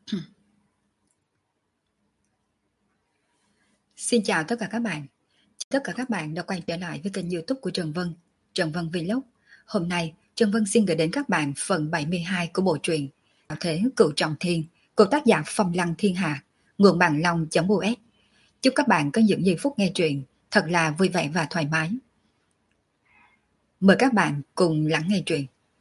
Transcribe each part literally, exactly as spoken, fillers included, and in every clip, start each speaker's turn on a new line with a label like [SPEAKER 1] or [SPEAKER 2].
[SPEAKER 1] Xin chào tất cả các bạn. Tất cả các bạn đã quay trở lại với kênh YouTube của Trần Vân, Trần Vân Vlog. Hôm nay, Trần Vân xin gửi đến các bạn phần bảy mươi hai của bộ truyện Đạo Thế Cửu Trọng Thiên của tác giả Phong Lăng Thiên Hà, nguồn bản long.us. Chúc các bạn có những giây phút nghe truyện thật là vui vẻ và thoải mái. Mời các bạn cùng lắng nghe truyện.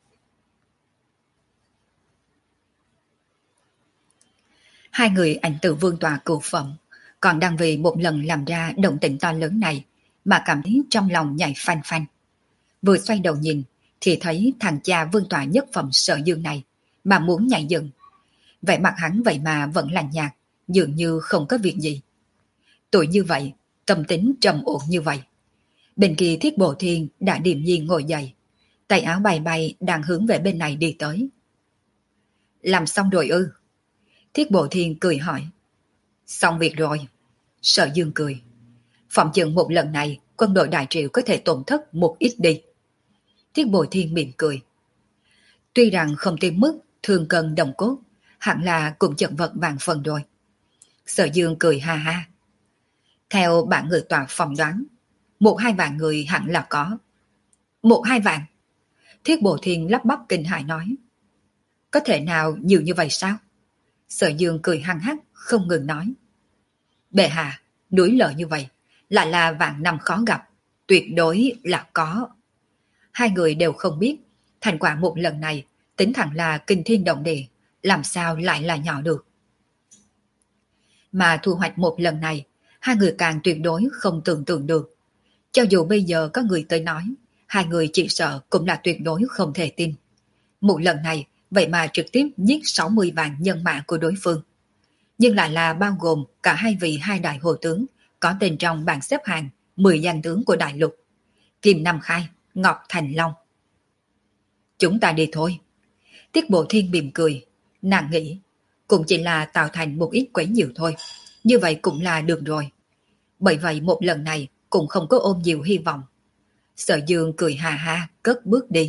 [SPEAKER 1] Hai người ảnh tử vương tòa cửu phẩm còn đang vì một lần làm ra động tĩnh to lớn này mà cảm thấy trong lòng nhảy phanh phanh. Vừa xoay đầu nhìn thì thấy thằng cha vương tòa nhất phẩm Sở Dương này mà muốn nhảy dựng. Vẻ mặt hắn vậy mà vẫn lạnh nhạt, dường như không có việc gì. Tuổi như vậy, tâm tính trầm ổn như vậy. Bên kia Thiết Bộ Thiên đã điềm nhiên ngồi dậy, tay áo bay bay đang hướng về bên này đi tới. Làm xong rồi ư? Thiết Bộ Thiên cười hỏi. Xong việc rồi. Sở Dương cười. Phỏng chừng một lần này quân đội Đại Triệu có thể tổn thất một ít đi. Thiết Bộ Thiên mỉm cười. Tuy rằng không tới mức thương cân đồng cốt, hẳn là cũng chật vật vàng phần rồi. Sở Dương cười ha ha. Theo bản người tòa phỏng đoán, một hai vạn người hẳn là có. Một hai vạn? Thiết Bộ Thiên lắp bắp kinh hãi nói. Có thể nào nhiều như vậy sao? Sở Dương cười hăng hắc không ngừng nói. Bệ hạ, núi lở như vậy, lại là vạn năm khó gặp, tuyệt đối là có. Hai người đều không biết, thành quả một lần này, tính thẳng là kinh thiên động địa, làm sao lại là nhỏ được. Mà thu hoạch một lần này, hai người càng tuyệt đối không tưởng tượng được. Cho dù bây giờ có người tới nói, hai người chỉ sợ cũng là tuyệt đối không thể tin. Một lần này, vậy mà trực tiếp giết sáu mươi vạn nhân mã của đối phương. Nhưng lại là bao gồm cả hai vị hai đại hồ tướng có tên trong bảng xếp hạng mười danh tướng của đại lục. Kim Nam Khai, Ngọc Thành Long. Chúng ta đi thôi. Tiết Bộ Thiên mỉm cười, nàng nghĩ cũng chỉ là tạo thành một ít quấy nhiễu thôi. Như vậy cũng là được rồi. Bởi vậy một lần này cũng không có ôm nhiều hy vọng. Sở Dương cười hà ha cất bước đi.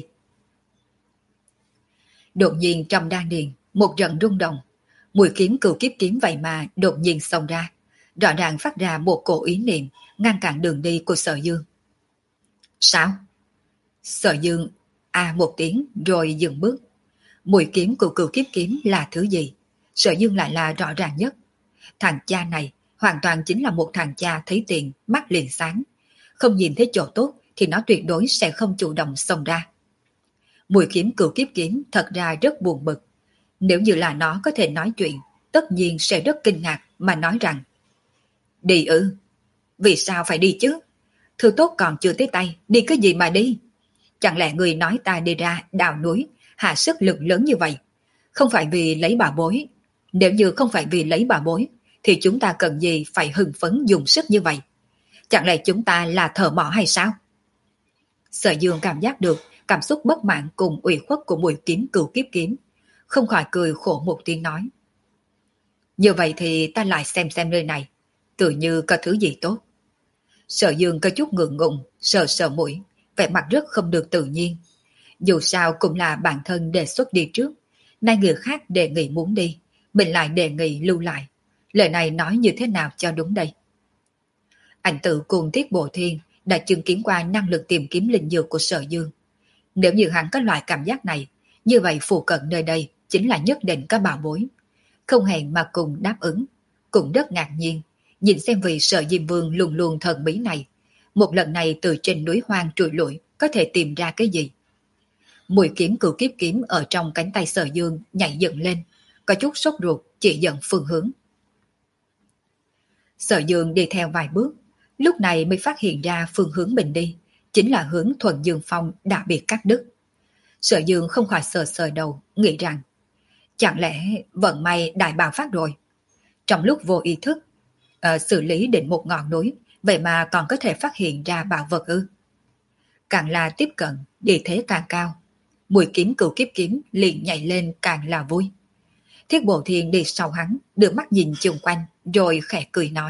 [SPEAKER 1] Đột nhiên trong đan điền, một trận rung động. Mũi kiếm cửu kiếp kiếm vậy mà đột nhiên xông ra, rõ ràng phát ra một cổ ý niệm ngăn cản đường đi của Sở Dương. Sao? Sở Dương a một tiếng rồi dừng bước. Mũi kiếm của cửu kiếp kiếm là thứ gì? Sở Dương lại là rõ ràng nhất. Thằng cha này hoàn toàn chính là một thằng cha thấy tiền mắt liền sáng, không nhìn thấy chỗ tốt thì nó tuyệt đối sẽ không chủ động xông ra. Mũi kiếm cửu kiếp kiếm thật ra rất buồn bực. Nếu như là nó có thể nói chuyện, tất nhiên sẽ rất kinh ngạc mà nói rằng đi ư? Vì sao phải đi chứ? Thứ tốt còn chưa tới tay, đi cái gì mà đi? Chẳng lẽ người nói ta đi ra đào núi, hạ sức lực lớn như vậy? Không phải vì lấy bà bối. Nếu như không phải vì lấy bà bối, thì chúng ta cần gì phải hưng phấn dùng sức như vậy? Chẳng lẽ chúng ta là thợ mỏ hay sao? Sở Dương cảm giác được cảm xúc bất mãn cùng ủy khuất của mũi kiếm cửu kiếp kiếm, không khỏi cười khổ một tiếng nói. Như vậy thì ta lại xem xem nơi này, tự như có thứ gì tốt. Sở Dương có chút ngượng ngùng, sờ sờ mũi, vẻ mặt rất không được tự nhiên. Dù sao cũng là bản thân đề xuất đi trước, nay người khác đề nghị muốn đi, mình lại đề nghị lưu lại. Lời này nói như thế nào cho đúng đây? Ảnh Tử cùng Tiết Bộ Thiên đã chứng kiến qua năng lực tìm kiếm linh dược của Sở Dương. Nếu như hắn có loại cảm giác này, như vậy phụ cận nơi đây chính là nhất định có bảo bối. Không hẹn mà cùng đáp ứng, cũng rất ngạc nhiên, nhìn xem vị Sở Diêm Vương luôn luôn thần bí này, một lần này từ trên núi hoang trùi lủi có thể tìm ra cái gì. Mũi kiếm cửu kiếp kiếm ở trong cánh tay Sở Dương nhảy dựng lên, có chút sốt ruột chỉ dẫn phương hướng. Sở Dương đi theo vài bước, lúc này mới phát hiện ra phương hướng mình đi chính là hướng Thuần Dương Phong đã bị cắt đứt. Sở Dương không khỏi sờ sờ đầu, nghĩ rằng chẳng lẽ vận may đại bạo phát rồi. Trong lúc vô ý thức uh, xử lý định một ngọn núi, vậy mà còn có thể phát hiện ra bảo vật ư? Càng là tiếp cận, địa thế càng cao, mũi kiếm cửu kiếp kiếm liền nhảy lên càng là vui. Thiết Bộ Thiên đi sau hắn, đưa mắt nhìn chung quanh, rồi khẽ cười nói.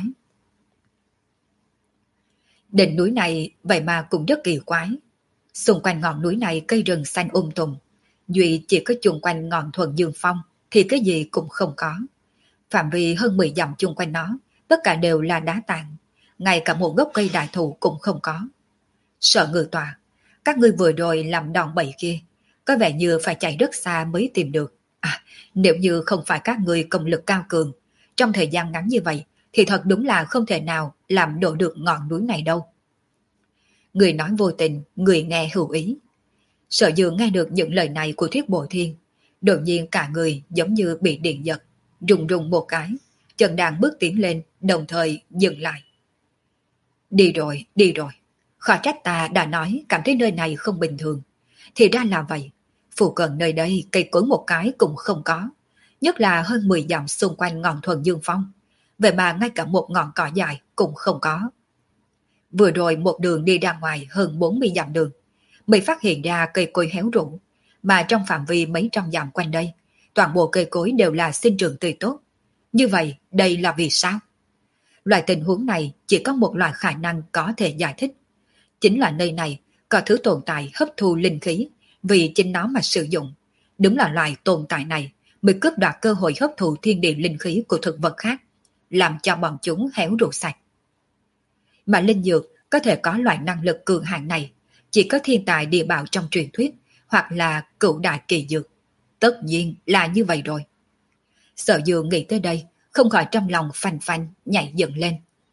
[SPEAKER 1] Đỉnh núi này vậy mà cũng rất kỳ quái. Xung quanh ngọn núi này cây rừng xanh um tùm, duy chỉ có chung quanh ngọn Thuần Dương Phong thì cái gì cũng không có. Phạm vi hơn mười dặm chung quanh nó, tất cả đều là đá tảng, ngay cả một gốc cây đại thụ cũng không có. Sợ Ngự Tọa, các ngươi vừa rồi làm đòn bẩy kia, có vẻ như phải chạy rất xa mới tìm được. À, nếu như không phải các ngươi công lực cao cường, trong thời gian ngắn như vậy, thì thật đúng là không thể nào làm đổ được ngọn núi này đâu. Người nói vô tình, người nghe hữu ý. Sở Dương nghe được những lời này của Thiết Bộ Thiên, đột nhiên cả người giống như bị điện giật, rùng rùng một cái, chân đang bước tiến lên, đồng thời dừng lại. Đi rồi, đi rồi. Khỏi trách ta đã nói cảm thấy nơi này không bình thường. Thì ra là vậy. Phụ cận nơi đây cây cối một cái cũng không có. Nhất là hơn mười dặm xung quanh ngọn Thuần Dương Phong. Vậy mà ngay cả một ngọn cỏ dài cũng không có. Vừa rồi một đường đi ra ngoài hơn bốn mươi dặm đường, mới phát hiện ra cây cối héo rũ. Mà trong phạm vi mấy trăm dặm quanh đây, toàn bộ cây cối đều là sinh trưởng tươi tốt. Như vậy, đây là vì sao? Loại tình huống này chỉ có một loại khả năng có thể giải thích. Chính là nơi này có thứ tồn tại hấp thu linh khí vì chính nó mà sử dụng. Đúng là loại tồn tại này mới cướp đoạt cơ hội hấp thụ thiên địa linh khí của thực vật khác, làm cho bọn chúng héo rũ sạch. Mà linh dược có thể có loại năng lực cường hạng này chỉ có thiên tài địa bảo trong truyền thuyết hoặc là cửu đại kỳ dược. Tất nhiên là như vậy rồi. Sở Dương nghĩ tới đây, không khỏi trong lòng phanh phanh nhảy dựng lên.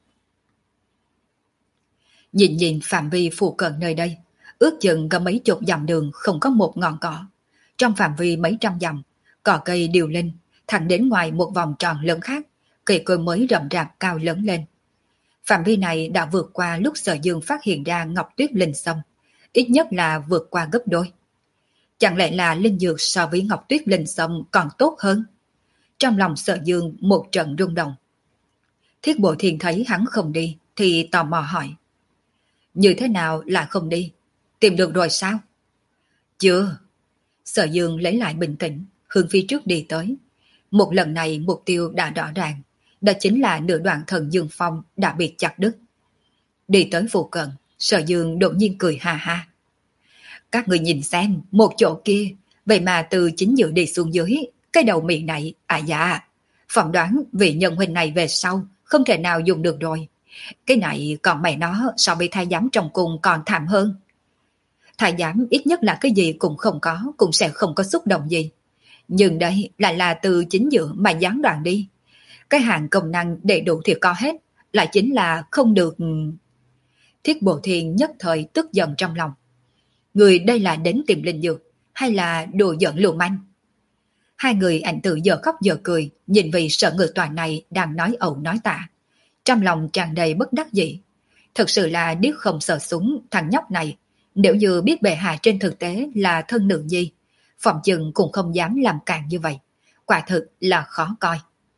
[SPEAKER 1] Nhìn nhìn phạm vi phụ cận nơi đây, ước chừng có mấy chục dặm đường không có một ngọn cỏ. Trong phạm vi mấy trăm dặm, cỏ cây điều lên, thẳng đến ngoài một vòng tròn lớn khác, cây cối mới rậm rạp cao lớn lên. Phạm vi này đã vượt qua lúc Sở Dương phát hiện ra Ngọc Tuyết Linh Sâm, ít nhất là vượt qua gấp đôi. Chẳng lẽ là linh dược so với Ngọc Tuyết Linh Sâm còn tốt hơn? Trong lòng Sở Dương một trận rung động. Thiết Bộ Thiên thấy hắn không đi thì tò mò hỏi. Như thế nào là không đi? Tìm được rồi sao? Chưa. Sở Dương lấy lại bình tĩnh, hướng phía trước đi tới. Một lần này mục tiêu đã rõ ràng, đó chính là nửa đoạn Thần Dương Phong đã bị chặt đứt. Đi tới phụ cận, Sở Dương đột nhiên cười ha ha. Các người nhìn xem, một chỗ kia, vậy mà từ chính giữa đi xuống dưới, cái đầu miệng này, à dạ, phỏng đoán vị nhân huynh này về sau, không thể nào dùng được rồi. Cái này còn mày nó so với thái giám trong cung còn thảm hơn. Thái giám ít nhất là cái gì cũng không có, cũng sẽ không có xúc động gì. Nhưng đây lại là từ chính giữa mà gián đoạn đi. Cái hàng công năng đầy đủ thì có hết, lại chính là không được. Thiết Bộ Thiên nhất thời tức giận trong lòng. Người đây là đến tìm linh dược, hay là đồ giận lưu manh? Hai người ảnh tự giờ khóc giờ cười, nhìn vị Sở Ngự Tọa này đang nói ẩu nói tả. Trong lòng tràn đầy bất đắc dĩ. Thật sự là điếc không sợ súng thằng nhóc này, nếu như biết bệ hạ trên thực tế là thân nữ nhi, phòng chừng cũng không dám làm càn như vậy. Quả thực là khó coi.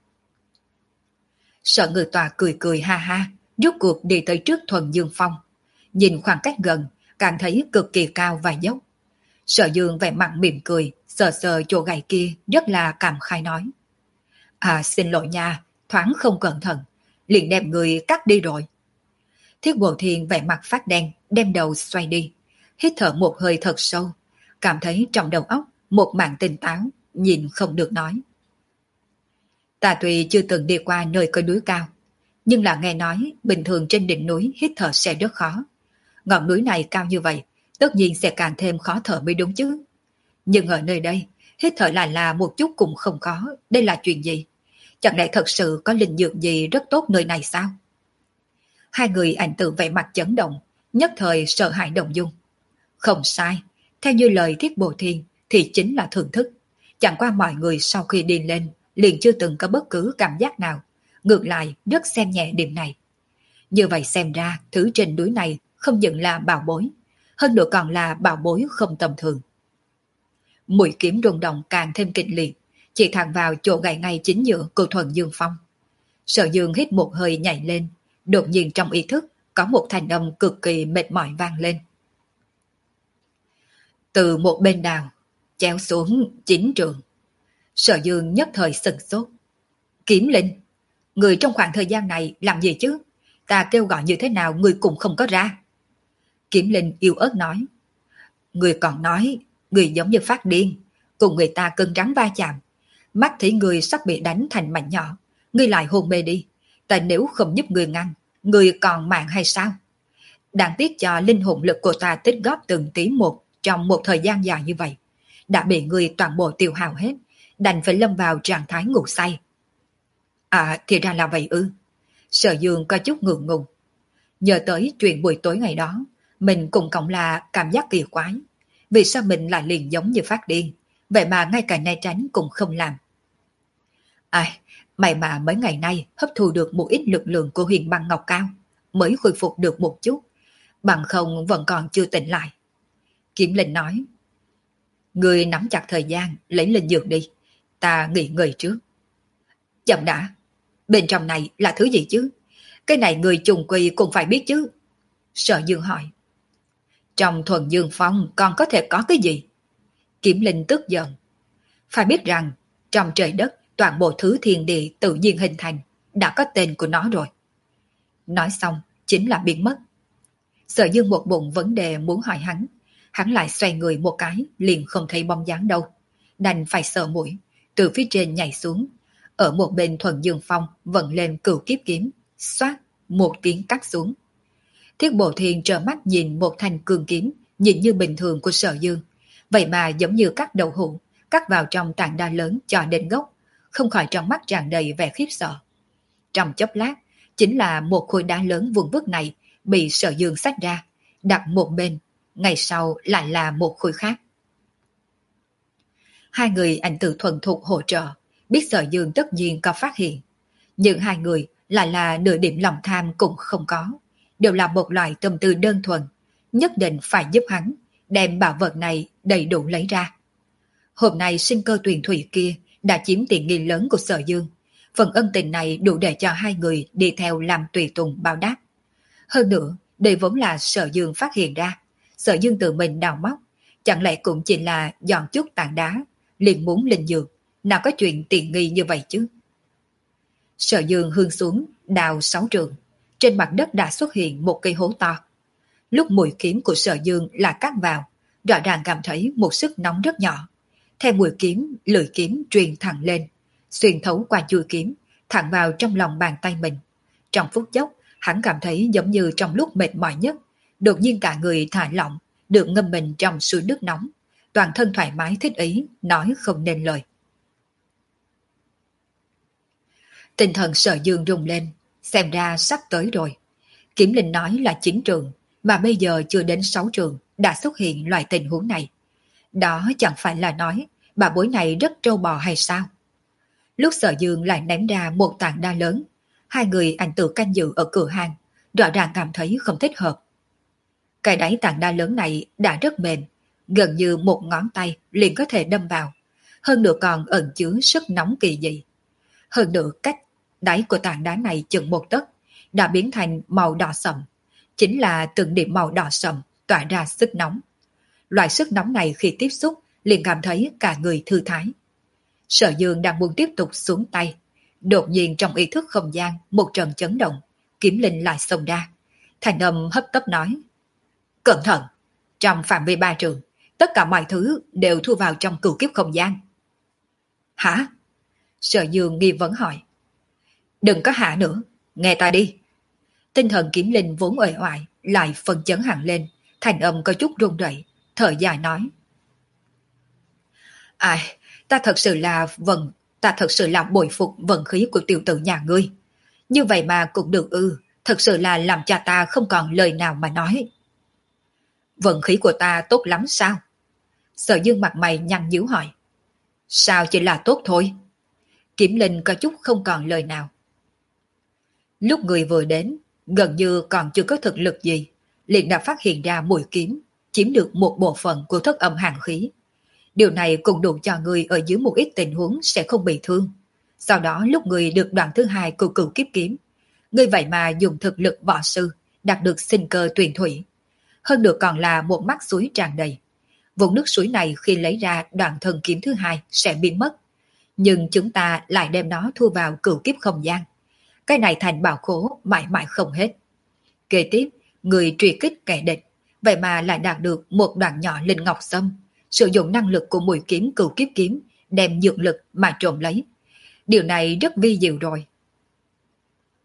[SPEAKER 1] Sở Ngự Tọa cười cười ha ha, rút cuộc đi tới trước Thuần Dương Phong. Nhìn khoảng cách gần, càng thấy cực kỳ cao và dốc. Sở Dương vẻ mặt mỉm cười, sờ sờ chỗ gậy kia rất là cảm khai nói. À xin lỗi nha, thoáng không cẩn thận, liền đem người cắt đi rồi. Thiết Bộ Thiên vẻ mặt phát đen, đem đầu xoay đi, hít thở một hơi thật sâu, cảm thấy trong đầu óc một mảng tỉnh táo, nhìn không được nói. Ta tuy chưa từng đi qua nơi có núi cao, nhưng là nghe nói bình thường trên đỉnh núi hít thở sẽ rất khó. Ngọn núi này cao như vậy, tất nhiên sẽ càng thêm khó thở mới đúng chứ. Nhưng ở nơi đây, hít thở lại là một chút cũng không có, đây là chuyện gì? Chẳng lẽ thật sự có linh dược gì rất tốt nơi này sao? Hai người ảnh tự vẻ mặt chấn động, nhất thời sợ hãi động dung. Không sai, theo như lời Thiết Bộ Thiên thì chính là thưởng thức. Chẳng qua mọi người sau khi đi lên liền chưa từng có bất cứ cảm giác nào, ngược lại rất xem nhẹ điểm này. Như vậy xem ra thứ trên núi này không những là bảo bối, hơn nữa còn là bảo bối không tầm thường. Mũi kiếm rung động càng thêm kịch liệt, chỉ thẳng vào chỗ gãy ngay chính giữa của Thuần Dương Phong. Sở Dương hít một hơi nhảy lên, đột nhiên trong ý thức có một thanh âm cực kỳ mệt mỏi vang lên. Từ một bên đào, chéo xuống chín trường. Sở Dương nhất thời sửng sốt. Kiếm Linh, người trong khoảng thời gian này làm gì chứ? Ta kêu gọi như thế nào người cũng không có ra. Kiếm Linh yếu ớt nói. Người còn nói, người giống như phát điên, cùng người ta cứng rắn va chạm. Mắt thấy người sắp bị đánh thành mảnh nhỏ, ngươi lại hôn mê đi, ta nếu không giúp ngươi ngăn, ngươi còn mạng hay sao? Đáng tiếc cho linh hồn lực của ta tích góp từng tí một trong một thời gian dài như vậy, đã bị ngươi toàn bộ tiêu hao hết, đành phải lâm vào trạng thái ngủ say. À, thì ra là vậy ư. Sở Dương có chút ngượng ngùng. Nhớ tới chuyện buổi tối ngày đó, mình cũng cộng là cảm giác kỳ quái. Vì sao mình lại liền giống như phát điên, vậy mà ngay cả né tránh cũng không làm. Ai, may mà mấy ngày nay hấp thu được một ít lực lượng của huyền băng ngọc cao, mới khôi phục được một chút, bằng không vẫn còn chưa tỉnh lại. Kiếm Linh nói, người nắm chặt thời gian, lấy linh dược đi, ta nghỉ ngơi trước. Chậm đã, bên trong này là thứ gì chứ? Cái này người trùng quy cũng phải biết chứ. Sở Dương hỏi. Trong thuần dương phong còn có thể có cái gì? Kiếm Linh tức giận. Phải biết rằng, trong trời đất, toàn bộ thứ thiên địa tự nhiên hình thành, đã có tên của nó rồi. Nói xong, chính là biến mất. Sở Dương một bụng vấn đề muốn hỏi hắn, hắn lại xoay người một cái, liền không thấy bóng dáng đâu. Đành phải sợ mũi, từ phía trên nhảy xuống. Ở một bên thuần dương phong vận lên cửu kiếp kiếm, xoát, một tiếng cắt xuống. Thiết Bộ Thiên trợn mắt nhìn một thanh cường kiếm, nhìn như bình thường của Sở Dương, vậy mà giống như cắt đậu hũ, cắt vào trong tảng đá lớn cho đến gốc, không khỏi trong mắt tràn đầy vẻ khiếp sợ. Trong chốc lát, chính là một khối đá lớn vuông vức này bị Sở Dương xách ra, đặt một bên, ngày sau lại là một khối khác. Hai người ảnh tử thuần thục hỗ trợ, biết Sở Dương tất nhiên có phát hiện, nhưng hai người lại là nửa điểm lòng tham cũng không có, đều là một loại tâm tư đơn thuần, nhất định phải giúp hắn đem bảo vật này đầy đủ lấy ra. Hôm nay sinh cơ tuyền thủy kia đã chiếm tiện nghi lớn của Sở Dương, phần ân tình này đủ để cho hai người đi theo làm tùy tùng báo đáp. Hơn nữa, đây vốn là Sở Dương phát hiện ra, Sở Dương tự mình đào móc, chẳng lẽ cũng chỉ là dọn chút tảng đá, liền muốn linh dược, nào có chuyện tiện nghi như vậy chứ. Sở Dương hương xuống, đào sáu trường, trên mặt đất đã xuất hiện một cây hố to. Lúc mũi kiếm của Sở Dương là cắt vào, rõ ràng cảm thấy một sức nóng rất nhỏ. Theo mũi kiếm, lưỡi kiếm truyền thẳng lên, xuyên thấu qua chuôi kiếm, thẳng vào trong lòng bàn tay mình. Trong phút chốc, hắn cảm thấy giống như trong lúc mệt mỏi nhất, đột nhiên cả người thả lỏng, được ngâm mình trong suối nước nóng, toàn thân thoải mái thích ý, nói không nên lời. Tinh thần Sở Dương rung lên, xem ra sắp tới rồi. Kiếm Linh nói là chín trường, mà bây giờ chưa đến sáu trường đã xuất hiện loại tình huống này. Đó chẳng phải là nói bà bối này rất trâu bò hay sao? Lúc Sở Dương lại ném ra một tảng đá lớn, hai người ảnh tự canh giữ ở cửa hàng, rõ ràng cảm thấy không thích hợp. Cái đáy tảng đá lớn này đã rất mềm, gần như một ngón tay liền có thể đâm vào, hơn nữa còn ẩn chứa sức nóng kỳ dị. Hơn nữa cách đáy của tảng đá này chừng một tấc đã biến thành màu đỏ sậm, chính là từng điểm màu đỏ sậm tỏa ra sức nóng. Loại sức nóng này khi tiếp xúc liền cảm thấy cả người thư thái. Sở Dương đang muốn tiếp tục xuống tay, đột nhiên trong ý thức không gian một trận chấn động, Kiếm Linh lại xông ra, thành âm hấp tấp nói: cẩn thận, trong phạm vi ba trường, tất cả mọi thứ đều thu vào trong cửu kiếp không gian. Hả? Sở Dương nghi vấn hỏi. Đừng có hả nữa, nghe ta đi. Tinh thần Kiếm Linh vốn uể oải lại phân chấn hẳn lên, thành âm có chút run rẩy, thở dài nói: ai, ta thật sự là vần, ta thật sự là bội phục vận khí của tiểu tử nhà ngươi. Như vậy mà cũng được ư, thật sự là làm cho ta không còn lời nào mà nói. Vận khí của ta tốt lắm sao? Sở Dương mặt mày nhăn nhíu hỏi. Sao chỉ là tốt thôi? Kiếm Linh có chút không còn lời nào. Lúc người vừa đến, gần như còn chưa có thực lực gì, liền đã phát hiện ra mũi kiếm, chiếm được một bộ phận của thất âm hàn khí. Điều này cũng đủ cho người ở dưới một ít tình huống sẽ không bị thương. Sau đó lúc người được đoạn thứ hai của cửu kiếp kiếm, người vậy mà dùng thực lực võ sư, đạt được sinh cơ tuyền thủy. Hơn được còn là một mắt suối tràn đầy. Vùng nước suối này khi lấy ra đoạn thần kiếm thứ hai sẽ biến mất. Nhưng chúng ta lại đem nó thu vào cửu kiếp không gian. Cái này thành bảo khố mãi mãi không hết. Kế tiếp, người truy kích kẻ địch, vậy mà lại đạt được một đoạn nhỏ linh ngọc sâm, sử dụng năng lực của mũi kiếm cửu kiếp kiếm, đem dược lực mà trộm lấy. Điều này rất vi diệu rồi.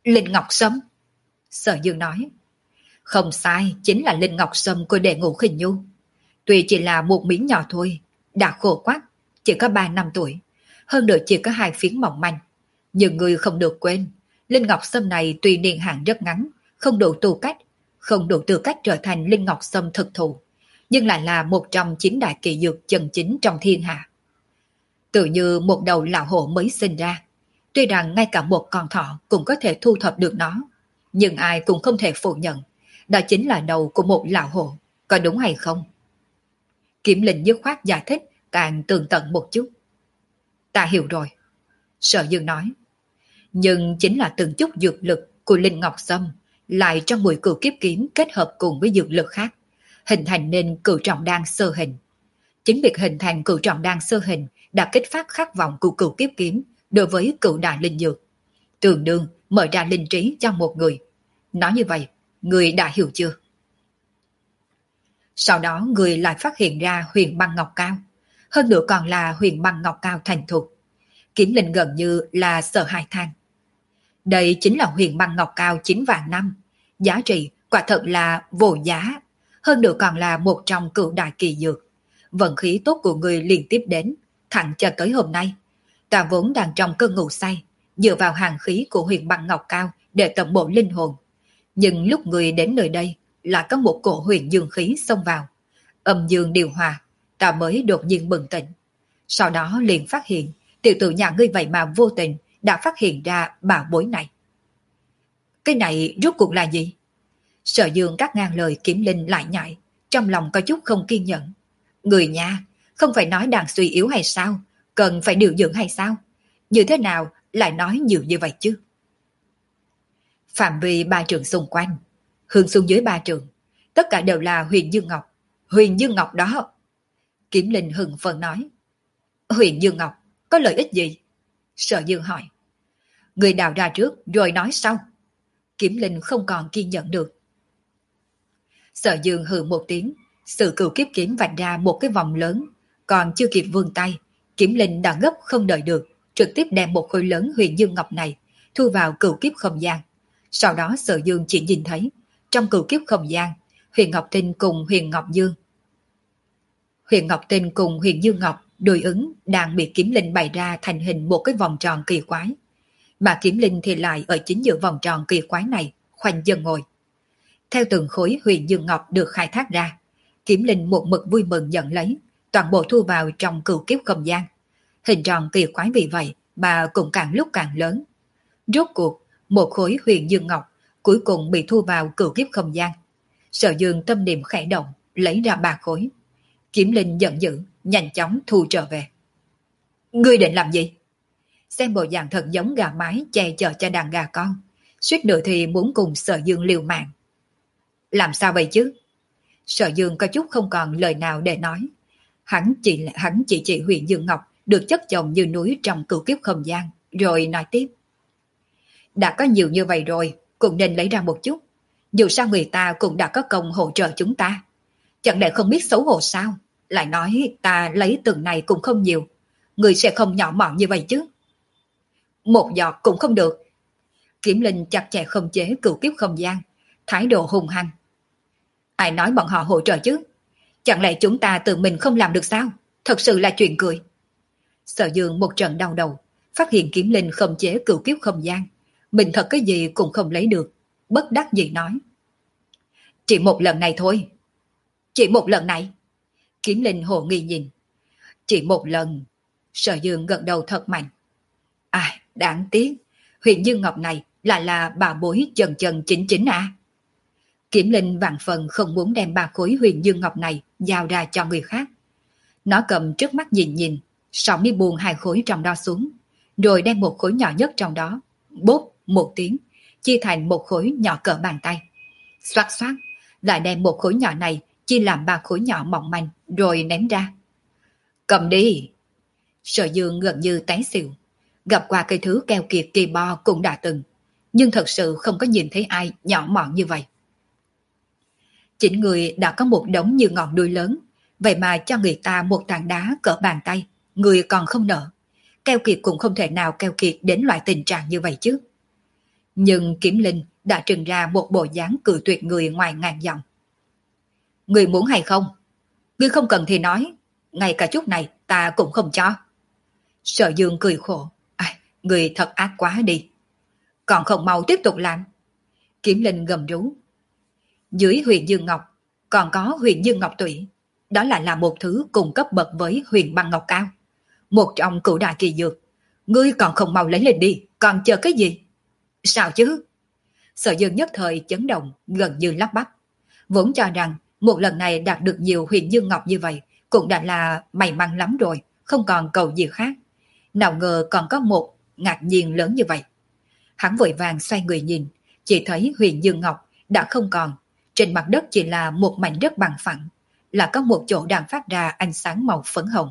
[SPEAKER 1] Linh Ngọc Sâm. Sở Dương nói. Không sai, chính là Linh Ngọc Sâm của đệ ngũ Khinh Nhu. Tuy chỉ là một miếng nhỏ thôi, đã khổ quá, chỉ có ba năm tuổi, hơn nữa chỉ có hai phiến mỏng manh. Nhưng người không được quên, Linh Ngọc Sâm này tuy niên hạn rất ngắn, không đủ tư cách, không đủ tư cách trở thành Linh Ngọc Sâm thực thụ, nhưng lại là một trong chín đại kỳ dược chân chính trong thiên hạ. Tự như một đầu lão hổ mới sinh ra, tuy rằng ngay cả một con thỏ cũng có thể thu thập được nó, nhưng ai cũng không thể phủ nhận, đó chính là đầu của một lão hổ, có đúng hay không? Kiếm Linh dứt khoát giải thích càng tường tận một chút. Ta hiểu rồi, Sở Dương nói. Nhưng chính là từng chút dược lực của Linh Ngọc Sâm lại trong mùi cửu kiếp kiếm kết hợp cùng với dược lực khác, hình thành nên cửu trọng đan sơ hình. Chính việc hình thành cửu trọng đan sơ hình đã kích phát khát vọng của cửu kiếp kiếm đối với cửu đại linh dược, tương đương mở ra linh trí cho một người. Nói như vậy, người đã hiểu chưa? Sau đó người lại phát hiện ra huyền băng ngọc cao, hơn nữa còn là huyền băng ngọc cao thành thục. Kiếm Linh gần như là sợ hãi than. Đây chính là huyền băng ngọc cao chín vạn năm, giá trị quả thật là vô giá, hơn nữa còn là một trong cửu đại kỳ dược. Vận khí tốt của người liên tiếp đến, thẳng cho tới hôm nay. Ta vốn đang trong cơn ngủ say, dựa vào hàng khí của huyền băng ngọc cao để tẩm bổ linh hồn. Nhưng lúc người đến nơi đây, lại có một cổ huyền dương khí xông vào. Âm dương điều hòa, ta mới đột nhiên bừng tỉnh. Sau đó liền phát hiện, tiểu tử nhà ngươi vậy mà vô tình đã phát hiện ra bảo bối này. Cái này rốt cuộc là gì? Sở Dương cắt ngang lời Kiếm Linh lại nhại, trong lòng có chút không kiên nhẫn. Người nhà, không phải nói đang suy yếu hay sao? Cần phải điều dưỡng hay sao? Như thế nào lại nói nhiều như vậy chứ? Phạm vi ba trường xung quanh, hướng xuống dưới ba trường, tất cả đều là huyền dương ngọc. Huyền dương ngọc đó. Kiếm Linh hừng phấn nói. Huyền dương ngọc có lợi ích gì? Sở Dương hỏi. Người đào ra trước rồi nói sau. Kiếm Linh không còn kiên nhẫn được. Sở Dương hừ một tiếng, sự cửu kiếp kiếm vạch ra một cái vòng lớn, còn chưa kịp vươn tay, Kiếm Linh đã gấp không đợi được, trực tiếp đem một khối lớn huyền dương ngọc này thu vào cửu kiếp không gian. Sau đó Sở Dương chỉ nhìn thấy, trong cửu kiếp không gian, Huyền Ngọc Tinh cùng Huyền Ngọc Dương. Huyền Ngọc Tinh cùng Huyền Dương Ngọc đối ứng đang bị Kiếm Linh bày ra thành hình một cái vòng tròn kỳ quái. Mà Kiếm Linh thì lại ở chính giữa vòng tròn kỳ quái này, khoanh chân ngồi. Theo từng khối huyền dương ngọc được khai thác ra, Kiếm Linh một mực vui mừng nhận lấy, toàn bộ thu vào trong cửu kiếp không gian. Hình tròn kỳ quái vì vậy mà cũng càng lúc càng lớn. Rốt cuộc, một khối huyền dương ngọc cuối cùng bị thu vào cửu kiếp không gian. Sở Dương tâm niệm khẽ động, lấy ra ba khối. Kiếm Linh giận dữ, nhanh chóng thu trở về. Ngươi định làm gì? Xem bộ dạng thật giống gà mái che chở cho đàn gà con, suýt nữa thì muốn cùng Sở Dương liều mạng. Làm sao vậy chứ? Sở Dương có chút không còn lời nào để nói. Hắn chỉ hắn chỉ chỉ huyền dương ngọc được chất chồng như núi trong cửu kiếp không gian, rồi nói tiếp. Đã có nhiều như vậy rồi, cũng nên lấy ra một chút. Dù sao người ta cũng đã có công hỗ trợ chúng ta. Chẳng lẽ không biết xấu hổ sao? Lại nói ta lấy từng này cũng không nhiều. Người sẽ không nhỏ mọn như vậy chứ? Một giọt cũng không được. Kiếm Linh chặt chẽ không chế cửu kiếp không gian, thái độ hung hăng. Ai nói bọn họ hỗ trợ chứ? Chẳng lẽ chúng ta tự mình không làm được sao? Thật sự là chuyện cười. Sở Dương một trận đau đầu, phát hiện Kiếm Linh không chế cửu kiếp không gian. Mình thật cái gì cũng không lấy được. Bất đắc dĩ nói. Chỉ một lần này thôi. Chỉ một lần này. Kiếm Linh hồ nghi nhìn. Chỉ một lần. Sở Dương gật đầu thật mạnh. À, đáng tiếc. Huyền Dương Ngọc này lại là bà bối chân chân chính chính à. Kiếm Linh vạn phần không muốn đem ba khối huyền dương ngọc này giao ra cho người khác. Nó cầm trước mắt nhìn nhìn, sau mới buông hai khối trong đó xuống, rồi đem một khối nhỏ nhất trong đó, bốp một tiếng, chia thành một khối nhỏ cỡ bàn tay. Xoát xoát, lại đem một khối nhỏ này chia làm ba khối nhỏ mỏng manh, rồi ném ra. Cầm đi! Sở Dương gần như té xỉu. Gặp qua cái thứ keo kiệt kỳ bo cũng đã từng, nhưng thật sự không có nhìn thấy ai nhỏ mọn như vậy. Chính người đã có một đống như ngọn núi lớn, vậy mà cho người ta một tảng đá cỡ bàn tay, người còn không nợ. Keo kiệt cũng không thể nào keo kiệt đến loại tình trạng như vậy chứ. Nhưng Kiếm Linh đã trừng ra một bộ dáng cự tuyệt người ngoài ngàn dặm. Người muốn hay không? Ngươi không cần thì nói, ngay cả chút này ta cũng không cho. Sở Dương cười khổ. À, người thật ác quá đi. Còn không mau tiếp tục làm. Kiếm Linh gầm rú. Dưới huyền Dương Ngọc còn có huyền Dương Ngọc Tủy. Đó lại là một thứ cùng cấp bậc với huyền băng ngọc cao. Một trong cửu đại kỳ dược. Ngươi còn không mau lấy lên đi, còn chờ cái gì? Sao chứ? Sở Dương nhất thời chấn động, gần như lắp bắp. Vốn cho rằng một lần này đạt được nhiều huyền Dương Ngọc như vậy cũng đã là may mắn lắm rồi, không còn cầu gì khác. Nào ngờ còn có một ngạc nhiên lớn như vậy. Hắn vội vàng xoay người nhìn, chỉ thấy huyền Dương Ngọc đã không còn. Trên mặt đất chỉ là một mảnh đất bằng phẳng, là có một chỗ đang phát ra ánh sáng màu phấn hồng.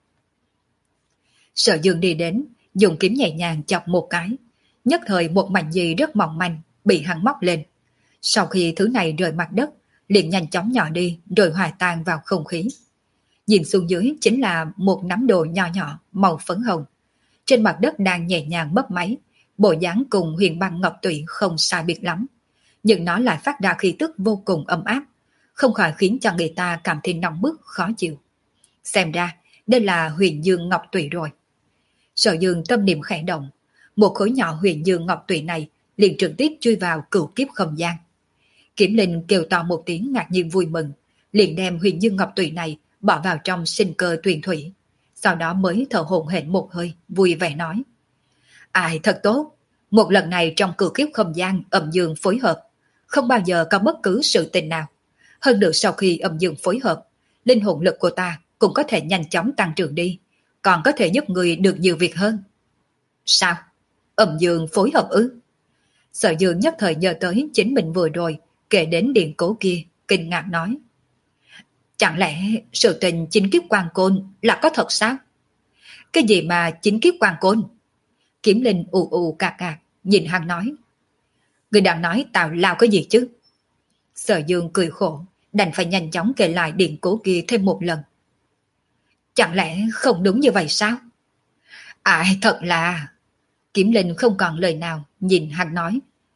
[SPEAKER 1] Sở Dương đi đến, dùng kiếm nhẹ nhàng chọc một cái. Nhất thời một mảnh gì rất mỏng manh bị hắn móc lên. Sau khi thứ này rời mặt đất, liền nhanh chóng nhỏ đi rồi hòa tan vào không khí. Nhìn xuống dưới chính là một nắm đồ nhỏ nhỏ màu phấn hồng. Trên mặt đất đang nhẹ nhàng mấp máy, bộ dáng cùng huyền băng ngọc tụy không sai biệt lắm. Nhưng nó lại phát ra khí tức vô cùng ấm áp, không khỏi khiến cho người ta cảm thấy nóng bức khó chịu. Xem ra đây là huyền dương ngọc tụy rồi. Sở Dương tâm niệm khẽ động, một khối nhỏ huyền dương ngọc tụy này liền trực tiếp chui vào cửu kiếp không gian. Kiếm Linh kêu to một tiếng ngạc nhiên vui mừng, liền đem huyền dương ngọc tụy này bỏ vào trong sinh cơ tuyền thủy, sau đó mới thở hổn hển một hơi, vui vẻ nói: Ai thật tốt, một lần này trong cửu kiếp không gian âm dương phối hợp, không bao giờ có bất cứ sự tình nào. Hơn nữa sau khi âm dương phối hợp, linh hồn lực của ta cũng có thể nhanh chóng tăng trưởng đi, còn có thể giúp người được nhiều việc hơn. Sao? Âm dương phối hợp ư? Sở Dương nhất thời nhớ tới chính mình vừa rồi kể đến điện cố kia, kinh ngạc nói: Chẳng lẽ sự tình chính kiếp quan côn là có thật sao? Cái gì mà chính kiếp quan côn? Kiếm Linh ù ù cạc cạc nhìn hắn nói: Người đang nói tào lao cái gì chứ? Sở Dương cười khổ, đành phải nhanh chóng kể lại điện cố kia thêm một lần. Chẳng lẽ không đúng như vậy sao? Ai thật là... Kiếm Linh không còn lời nào, nhìn hắn nói: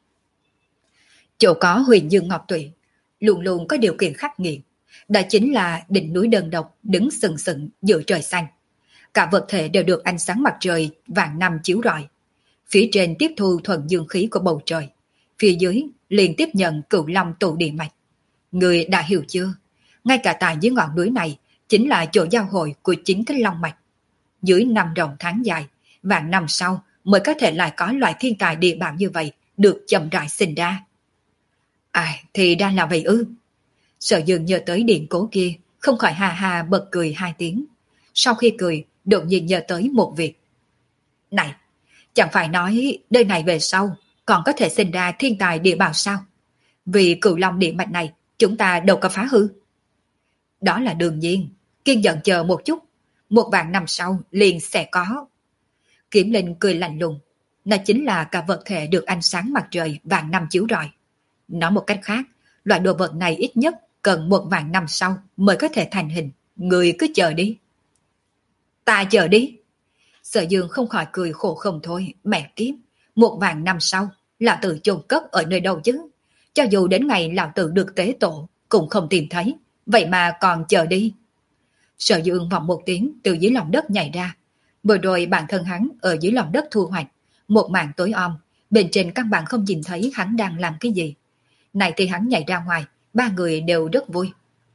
[SPEAKER 1] Chỗ có huyền dương ngọc tụy, luôn luôn có điều kiện khắc nghiệt. Đó chính là đỉnh núi đơn độc đứng sừng sững giữa trời xanh. Cả vật thể đều được ánh sáng mặt trời vạn năm chiếu rọi. Phía trên tiếp thu thuần dương khí của bầu trời, phía dưới liền tiếp nhận cửu long tụ địa mạch. Người đã hiểu chưa? Ngay cả tại dưới ngọn núi này chính là chỗ giao hội của chính cái long mạch. Dưới năm rộng tháng dài, vạn năm sau mới có thể lại có loại thiên tài địa bảo như vậy được chậm rãi sinh ra. À, thì ra là vậy ư? Sở Dương nhớ tới điện cố kia, không khỏi hà hà bật cười hai tiếng. Sau khi cười, đột nhiên nhớ tới một việc. Này, chẳng phải nói đời này về sau còn có thể sinh ra thiên tài địa bảo sao? Vì cửu long địa mạch này chúng ta đâu có phá hư. Đó là đương nhiên, kiên nhẫn chờ một chút, một vạn năm sau liền sẽ có. Kiếm Linh cười lạnh lùng, nó chính là cả vật thể được ánh sáng mặt trời vạn năm chiếu rọi. Nói một cách khác, loại đồ vật này ít nhất cần một vạn năm sau mới có thể thành hình. Người cứ chờ đi. Ta chờ đi. Sở Dương không khỏi cười khổ không thôi. Mẹ kiếp, một vạn năm sau lão tử chôn cất ở nơi đâu chứ? Cho dù đến ngày lão tử được tế tổ cũng không tìm thấy, vậy mà còn chờ đi. Sở Dương vọng một tiếng từ dưới lòng đất nhảy ra. Vừa rồi bản thân hắn ở dưới lòng đất thu hoạch một mảng tối om, bên trên căn bản không nhìn thấy hắn đang làm cái gì. Này thì hắn nhảy ra ngoài, ba người đều rất vui.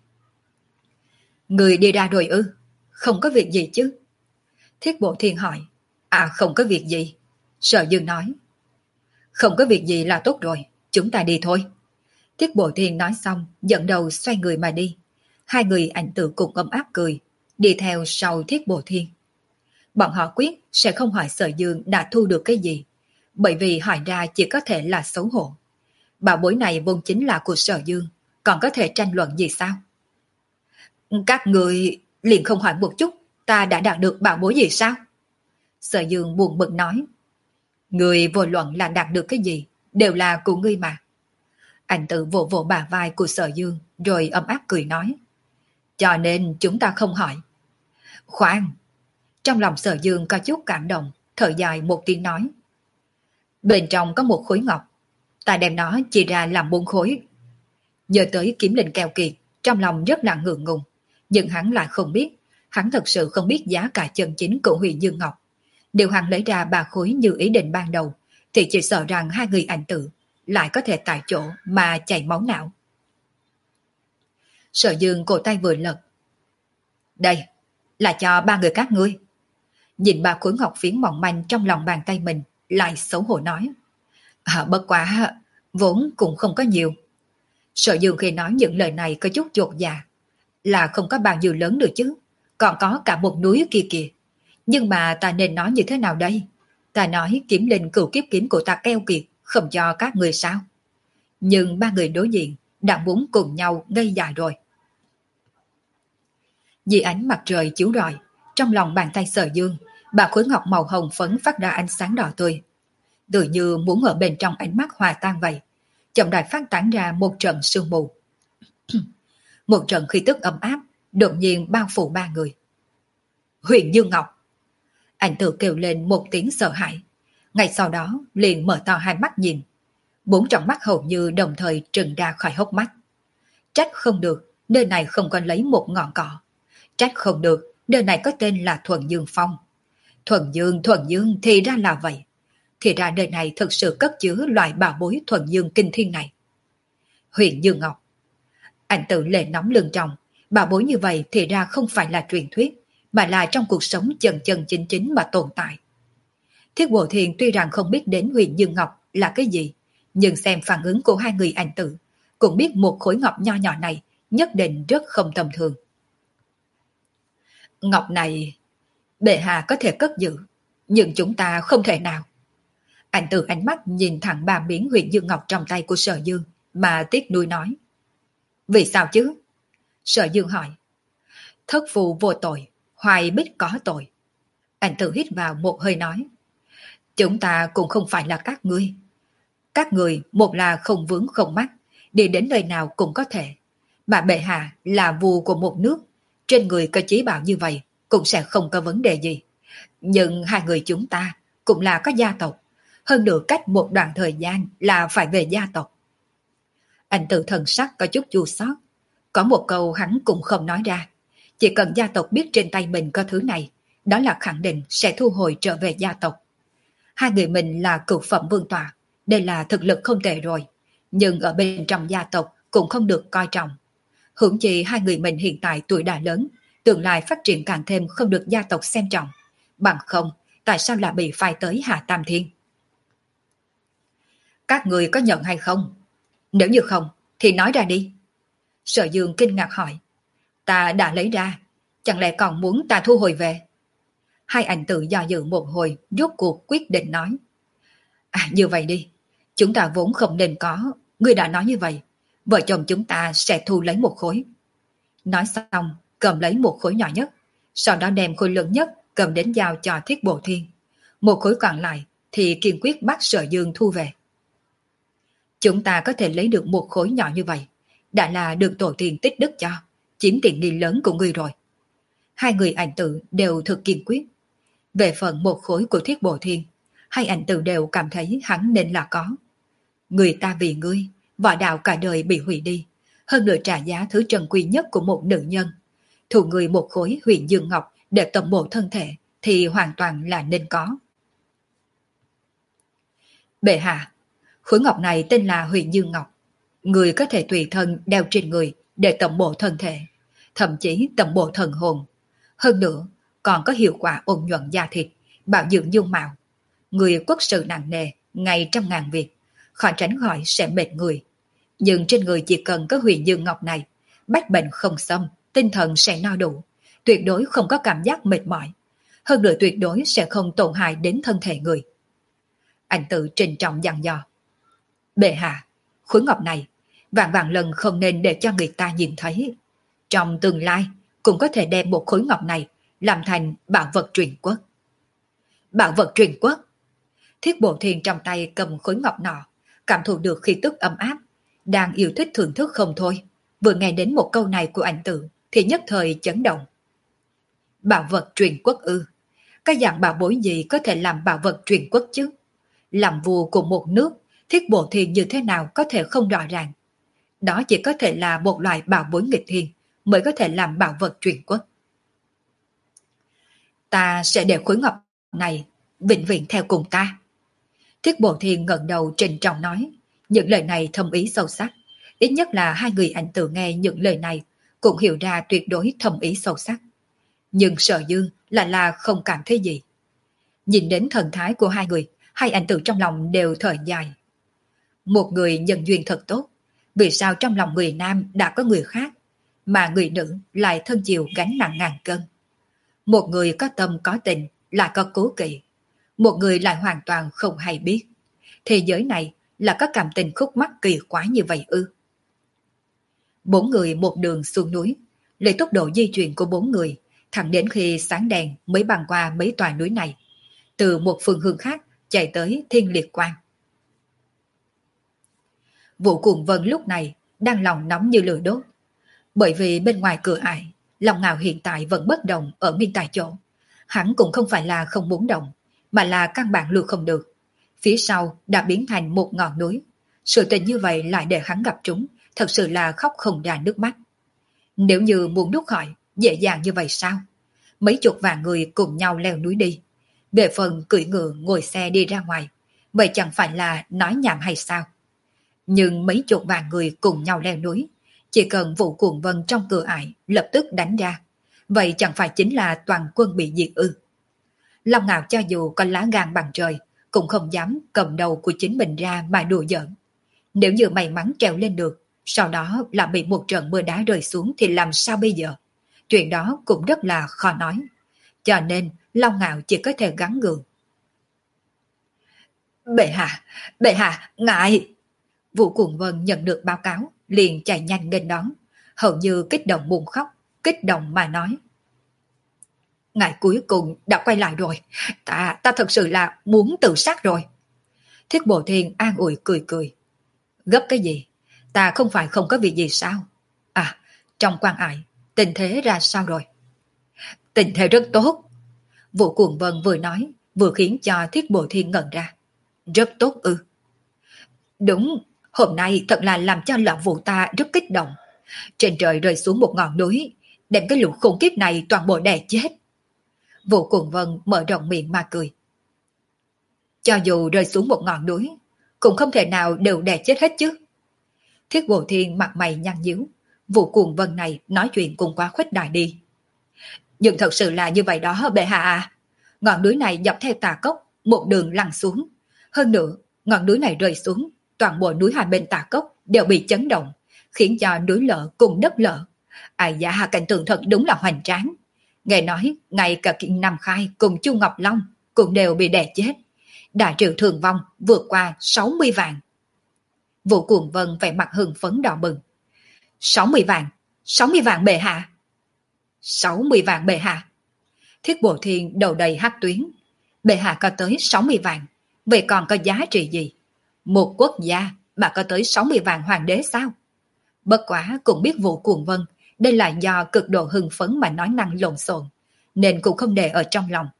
[SPEAKER 1] Người đi ra rồi ư? Không có việc gì chứ? Thiết Bộ Thiên hỏi. À, không có việc gì. Sở Dương nói. Không có việc gì là tốt rồi, chúng ta đi thôi. Thiết Bộ Thiên nói xong, dẫn đầu xoay người mà đi. Hai người ảnh tự cùng ấm áp cười, đi theo sau Thiết Bộ Thiên. Bọn họ quyết sẽ không hỏi Sở Dương đã thu được cái gì, bởi vì hỏi ra chỉ có thể là xấu hổ. Bảo bối này vốn chính là của Sở Dương, còn có thể tranh luận gì sao? Các người liền không hỏi một chút ta đã đạt được bảo bối gì sao? Sở Dương buồn bực nói. Người vô luận là đạt được cái gì đều là của ngươi mà. Anh tự vỗ vỗ bả vai của Sở Dương rồi ấm áp cười nói. Cho nên chúng ta không hỏi. Khoan! Trong lòng Sở Dương có chút cảm động, thở dài một tiếng nói. Bên trong có một khối ngọc, ta đem nó chia ra làm bốn khối. Nhớ tới Kiếm Linh keo kiệt, trong lòng rất là ngượng ngùng, nhưng hắn lại không biết, hắn thật sự không biết giá cả chân chính của Huyền Dương Ngọc. Nếu hắn lấy ra ba khối như ý định ban đầu, thì chỉ sợ rằng hai người ảnh tử lại có thể tại chỗ mà chảy máu não. Sở Dương cổ tay vừa lật. Đây, là cho ba người các ngươi. Nhìn ba khối ngọc phiến mỏng manh trong lòng bàn tay mình, lại xấu hổ nói. À, bất quá, vốn cũng không có nhiều. Sở Dương khi nói những lời này có chút chột dạ. Là không có bao nhiêu lớn được chứ, còn có cả một núi kia kìa. Nhưng mà ta nên nói như thế nào đây? Ta nói Kiếm Linh cửu kiếp kiếm của ta keo kiệt, không cho các người sao? Nhưng ba người đối diện đã muốn cùng nhau ngây dại rồi. Vì ánh mặt trời chiếu rọi, trong lòng bàn tay Sở Dương, ba khối ngọc màu hồng phấn phát ra ánh sáng đỏ tươi. Tự như muốn ở bên trong ánh mắt hòa tan vậy. Chậm rãi phát tán ra một trận sương mù. Một trận khí tức ấm áp đột nhiên bao phủ ba người. Huyền Dương Ngọc! Ảnh Tử kêu lên một tiếng sợ hãi. Ngay sau đó liền mở to hai mắt nhìn. Bốn trong mắt hầu như đồng thời trừng ra khỏi hốc mắt. Trách không được, nơi này không có lấy một ngọn cỏ. Trách không được, nơi này có tên là Thuần Dương Phong. Thuần Dương, Thuần Dương thì ra là vậy. Thì ra nơi này thực sự cất chứa loại bảo bối Thuần Dương kinh thiên này. Huyền Dương Ngọc! Ảnh Tử lệ nóng lưng trong. Bảo bối như vậy thì ra không phải là truyền thuyết, mà là trong cuộc sống chân chân chính chính mà tồn tại. Thiết Bộ Thiền tuy rằng không biết đến Huyền Dương Ngọc là cái gì, nhưng xem phản ứng của hai người Ảnh Tử, cũng biết một khối ngọc nho nhỏ này nhất định rất không tầm thường. Ngọc này, bệ hạ có thể cất giữ, nhưng chúng ta không thể nào. Ảnh Tử ánh mắt nhìn thẳng ba miếng Huyền Dương Ngọc trong tay của Sở Dương, mà tiếc nuối nói. Vì sao chứ? Sở Dương hỏi. Thất phụ vô tội, Hoài Bích có tội. Ảnh Tử hít vào một hơi nói. Chúng ta cũng không phải là các ngươi. Các người một là không vướng không mắc, đi đến nơi nào cũng có thể. Mà bệ hạ là vua của một nước, trên người có chí bảo như vậy cũng sẽ không có vấn đề gì. Nhưng hai người chúng ta cũng là có gia tộc, hơn nữa cách một đoạn thời gian là phải về gia tộc. Ảnh Tử thần sắc có chút chua xót. Có một câu hắn cũng không nói ra. Chỉ cần gia tộc biết trên tay mình có thứ này, đó là khẳng định sẽ thu hồi trở về gia tộc. Hai người mình là cửu phẩm vương tọa, đây là thực lực không tệ rồi. Nhưng ở bên trong gia tộc cũng không được coi trọng. Hưởng chi hai người mình hiện tại tuổi đã lớn, tương lai phát triển càng thêm không được gia tộc xem trọng. Bằng không, tại sao lại bị phai tới Hạ Tam Thiên? Các người có nhận hay không? Nếu như không, thì nói ra đi. Sở Dương kinh ngạc hỏi. Ta đã lấy ra, chẳng lẽ còn muốn ta thu hồi về? Hai Ảnh Tử do dự một hồi, rốt cuộc quyết định nói. À, như vậy đi, chúng ta vốn không nên có, ngươi đã nói như vậy, vợ chồng chúng ta sẽ thu lấy một khối. Nói xong, cầm lấy một khối nhỏ nhất, sau đó đem khối lớn nhất cầm đến giao cho Thiết Bộ Thiên. Một khối còn lại thì kiên quyết bắt Sở Dương thu về. Chúng ta có thể lấy được một khối nhỏ như vậy, đã là được tổ tiên tích đức cho, chiếm tiện nghi lớn của ngươi rồi. Hai người Ảnh Tử đều thực kiên quyết. Về phần một khối của Thiết Bộ Thiên, hai Ảnh Tử đều cảm thấy hắn nên là có. Người ta vì ngươi, võ đạo cả đời bị hủy đi, hơn nữa trả giá thứ trân quý nhất của một nữ nhân. Thù người một khối Huyền Dương Ngọc để tầm bổ thân thể thì hoàn toàn là nên có. Bệ hạ, khối ngọc này tên là Huyền Dương Ngọc. Người có thể tùy thân đeo trên người để tầm bổ thân thể, thậm chí tầm bổ thần hồn. Hơn nữa, còn có hiệu quả ôn nhuận da thịt, bảo dưỡng dung mạo. Người quốc sự nặng nề, ngày trăm ngàn việc, khỏi tránh khỏi sẽ mệt người. Nhưng trên người chỉ cần có Huyền Dương Ngọc này, bách bệnh không xâm, tinh thần sẽ no đủ, tuyệt đối không có cảm giác mệt mỏi. Hơn nữa tuyệt đối sẽ không tổn hại đến thân thể người. Ảnh Tử trình trọng dặn dò. Bệ hạ, khối ngọc này, vạn vạn lần không nên để cho người ta nhìn thấy. Trong tương lai, cũng có thể đem một khối ngọc này làm thành bảo vật truyền quốc. Bảo vật truyền quốc? Thiết Bộ Thiên trong tay cầm khối ngọc nọ, cảm thụ được khí tức ấm áp, đang yêu thích thưởng thức không thôi. Vừa nghe đến một câu này của Ảnh Tử thì nhất thời chấn động. Bảo vật truyền quốc ư? Cái dạng bảo bối gì có thể làm bảo vật truyền quốc chứ? Làm vua của một nước, Thiết Bộ Thiên như thế nào có thể không rõ ràng. Đó chỉ có thể là một loại bảo bối nghịch thiên mới có thể làm bảo vật truyền quốc. Ta sẽ để khối ngọc này vĩnh viễn theo cùng ta. Thiết Bộ Thiên ngẩng đầu trịnh trọng nói, những lời này thâm ý sâu sắc. Ít nhất là hai người ảnh tự nghe những lời này cũng hiểu ra tuyệt đối thâm ý sâu sắc. Nhưng Sở Dương lại là không cảm thấy gì. Nhìn đến thần thái của hai người, hai ảnh tử trong lòng đều thở dài. Một người nhân duyên thật tốt, vì sao trong lòng người nam đã có người khác, mà người nữ lại thân chịu gánh nặng ngàn cân. Một người có tâm có tình lại có cố kỵ, một người lại hoàn toàn không hay biết. Thế giới này là có cảm tình khúc mắc kỳ quái như vậy ư? Bốn người một đường xuống núi, lấy tốc độ di chuyển của bốn người, thẳng đến khi sáng đèn mới băng qua mấy tòa núi này, từ một phương hướng khác chạy tới Thiên Liệt Quan. Vũ Cuồng Vân lúc này đang lòng nóng như lửa đốt, bởi vì bên ngoài cửa ải, Long Ngạo hiện tại vẫn bất động ở nguyên tại chỗ. Hắn cũng không phải là không muốn động, mà là căn bản lưu không được. Phía sau đã biến thành một ngọn núi. Sự tình như vậy lại để hắn gặp chúng, thật sự là khóc không ra nước mắt. Nếu như muốn đút khỏi, dễ dàng như vậy sao? Mấy chục vạn người cùng nhau leo núi đi. Về phần cưỡi ngựa ngồi xe đi ra ngoài, vậy chẳng phải là nói nhảm hay sao? Nhưng mấy chục vạn người cùng nhau leo núi, chỉ cần Vũ Cuồng Vân trong cửa ải lập tức đánh ra, vậy chẳng phải chính là toàn quân bị diệt ư? Long Ngạo cho dù có lá gan bằng trời, cũng không dám cầm đầu của chính mình ra mà đùa giỡn. Nếu như may mắn trèo lên được, sau đó là bị một trận mưa đá rơi xuống thì làm sao bây giờ? Chuyện đó cũng rất là khó nói. Cho nên Long Ngạo chỉ có thể gắng gượng. Bệ hạ, bệ hạ, ngài! Vũ Cuồng Vân nhận được báo cáo, liền chạy nhanh nghênh đón, hầu như kích động buồn khóc, kích động mà nói. Ngài cuối cùng đã quay lại rồi, ta, ta thật sự là muốn tự sát rồi. Thiết Bộ Thiên an ủi cười cười. Gấp cái gì? Ta không phải không có việc gì sao? À, trong quan ải, tình thế ra sao rồi? Tình thế rất tốt. Vũ Cuồng Vân vừa nói, vừa khiến cho Thiết Bộ Thiên ngẩn ra. Rất tốt ư? Đúng, hôm nay thật là làm cho lão Vũ ta rất kích động. Trên trời rơi xuống một ngọn núi, đem cái lũ khủng khiếp này toàn bộ đè chết. Vũ Cuồng Vân mở rộng miệng mà cười. Cho dù rơi xuống một ngọn núi, cũng không thể nào đều đè chết hết chứ. Thiết Bộ Thiên mặt mày nhăn nhíu, Vũ Cuồng Vân này nói chuyện cũng quá khuếch đại đi. Nhưng thật sự là như vậy đó bệ hạ à. Ngọn núi này dọc theo tà cốc, một đường lăn xuống. Hơn nữa, ngọn núi này rơi xuống, toàn bộ núi hai bên tà cốc đều bị chấn động, khiến cho núi lở cùng đất lở. Ai da, cảnh tượng thật đúng là hoành tráng. Nghe nói, ngay cả Kim Nam Khai cùng Chu Ngọc Long cũng đều bị đè chết. Đại trừ thương vong vượt qua sáu mươi vạn. Vũ Cuồng Vân vẻ mặt hưng phấn đỏ bừng. sáu mươi vạn, sáu mươi vạn bệ hạ. sáu mươi vạn bệ hạ. Thiết Bộ Thiên đầu đầy hắc tuyến. Bệ hạ có tới sáu mươi vạn, vậy còn có giá trị gì? Một quốc gia mà có tới sáu mươi vạn hoàng đế sao? Bất quá cũng biết Vũ Cuồng Vân đây là do cực độ hưng phấn mà nói năng lộn xộn, nên cũng không để ở trong lòng.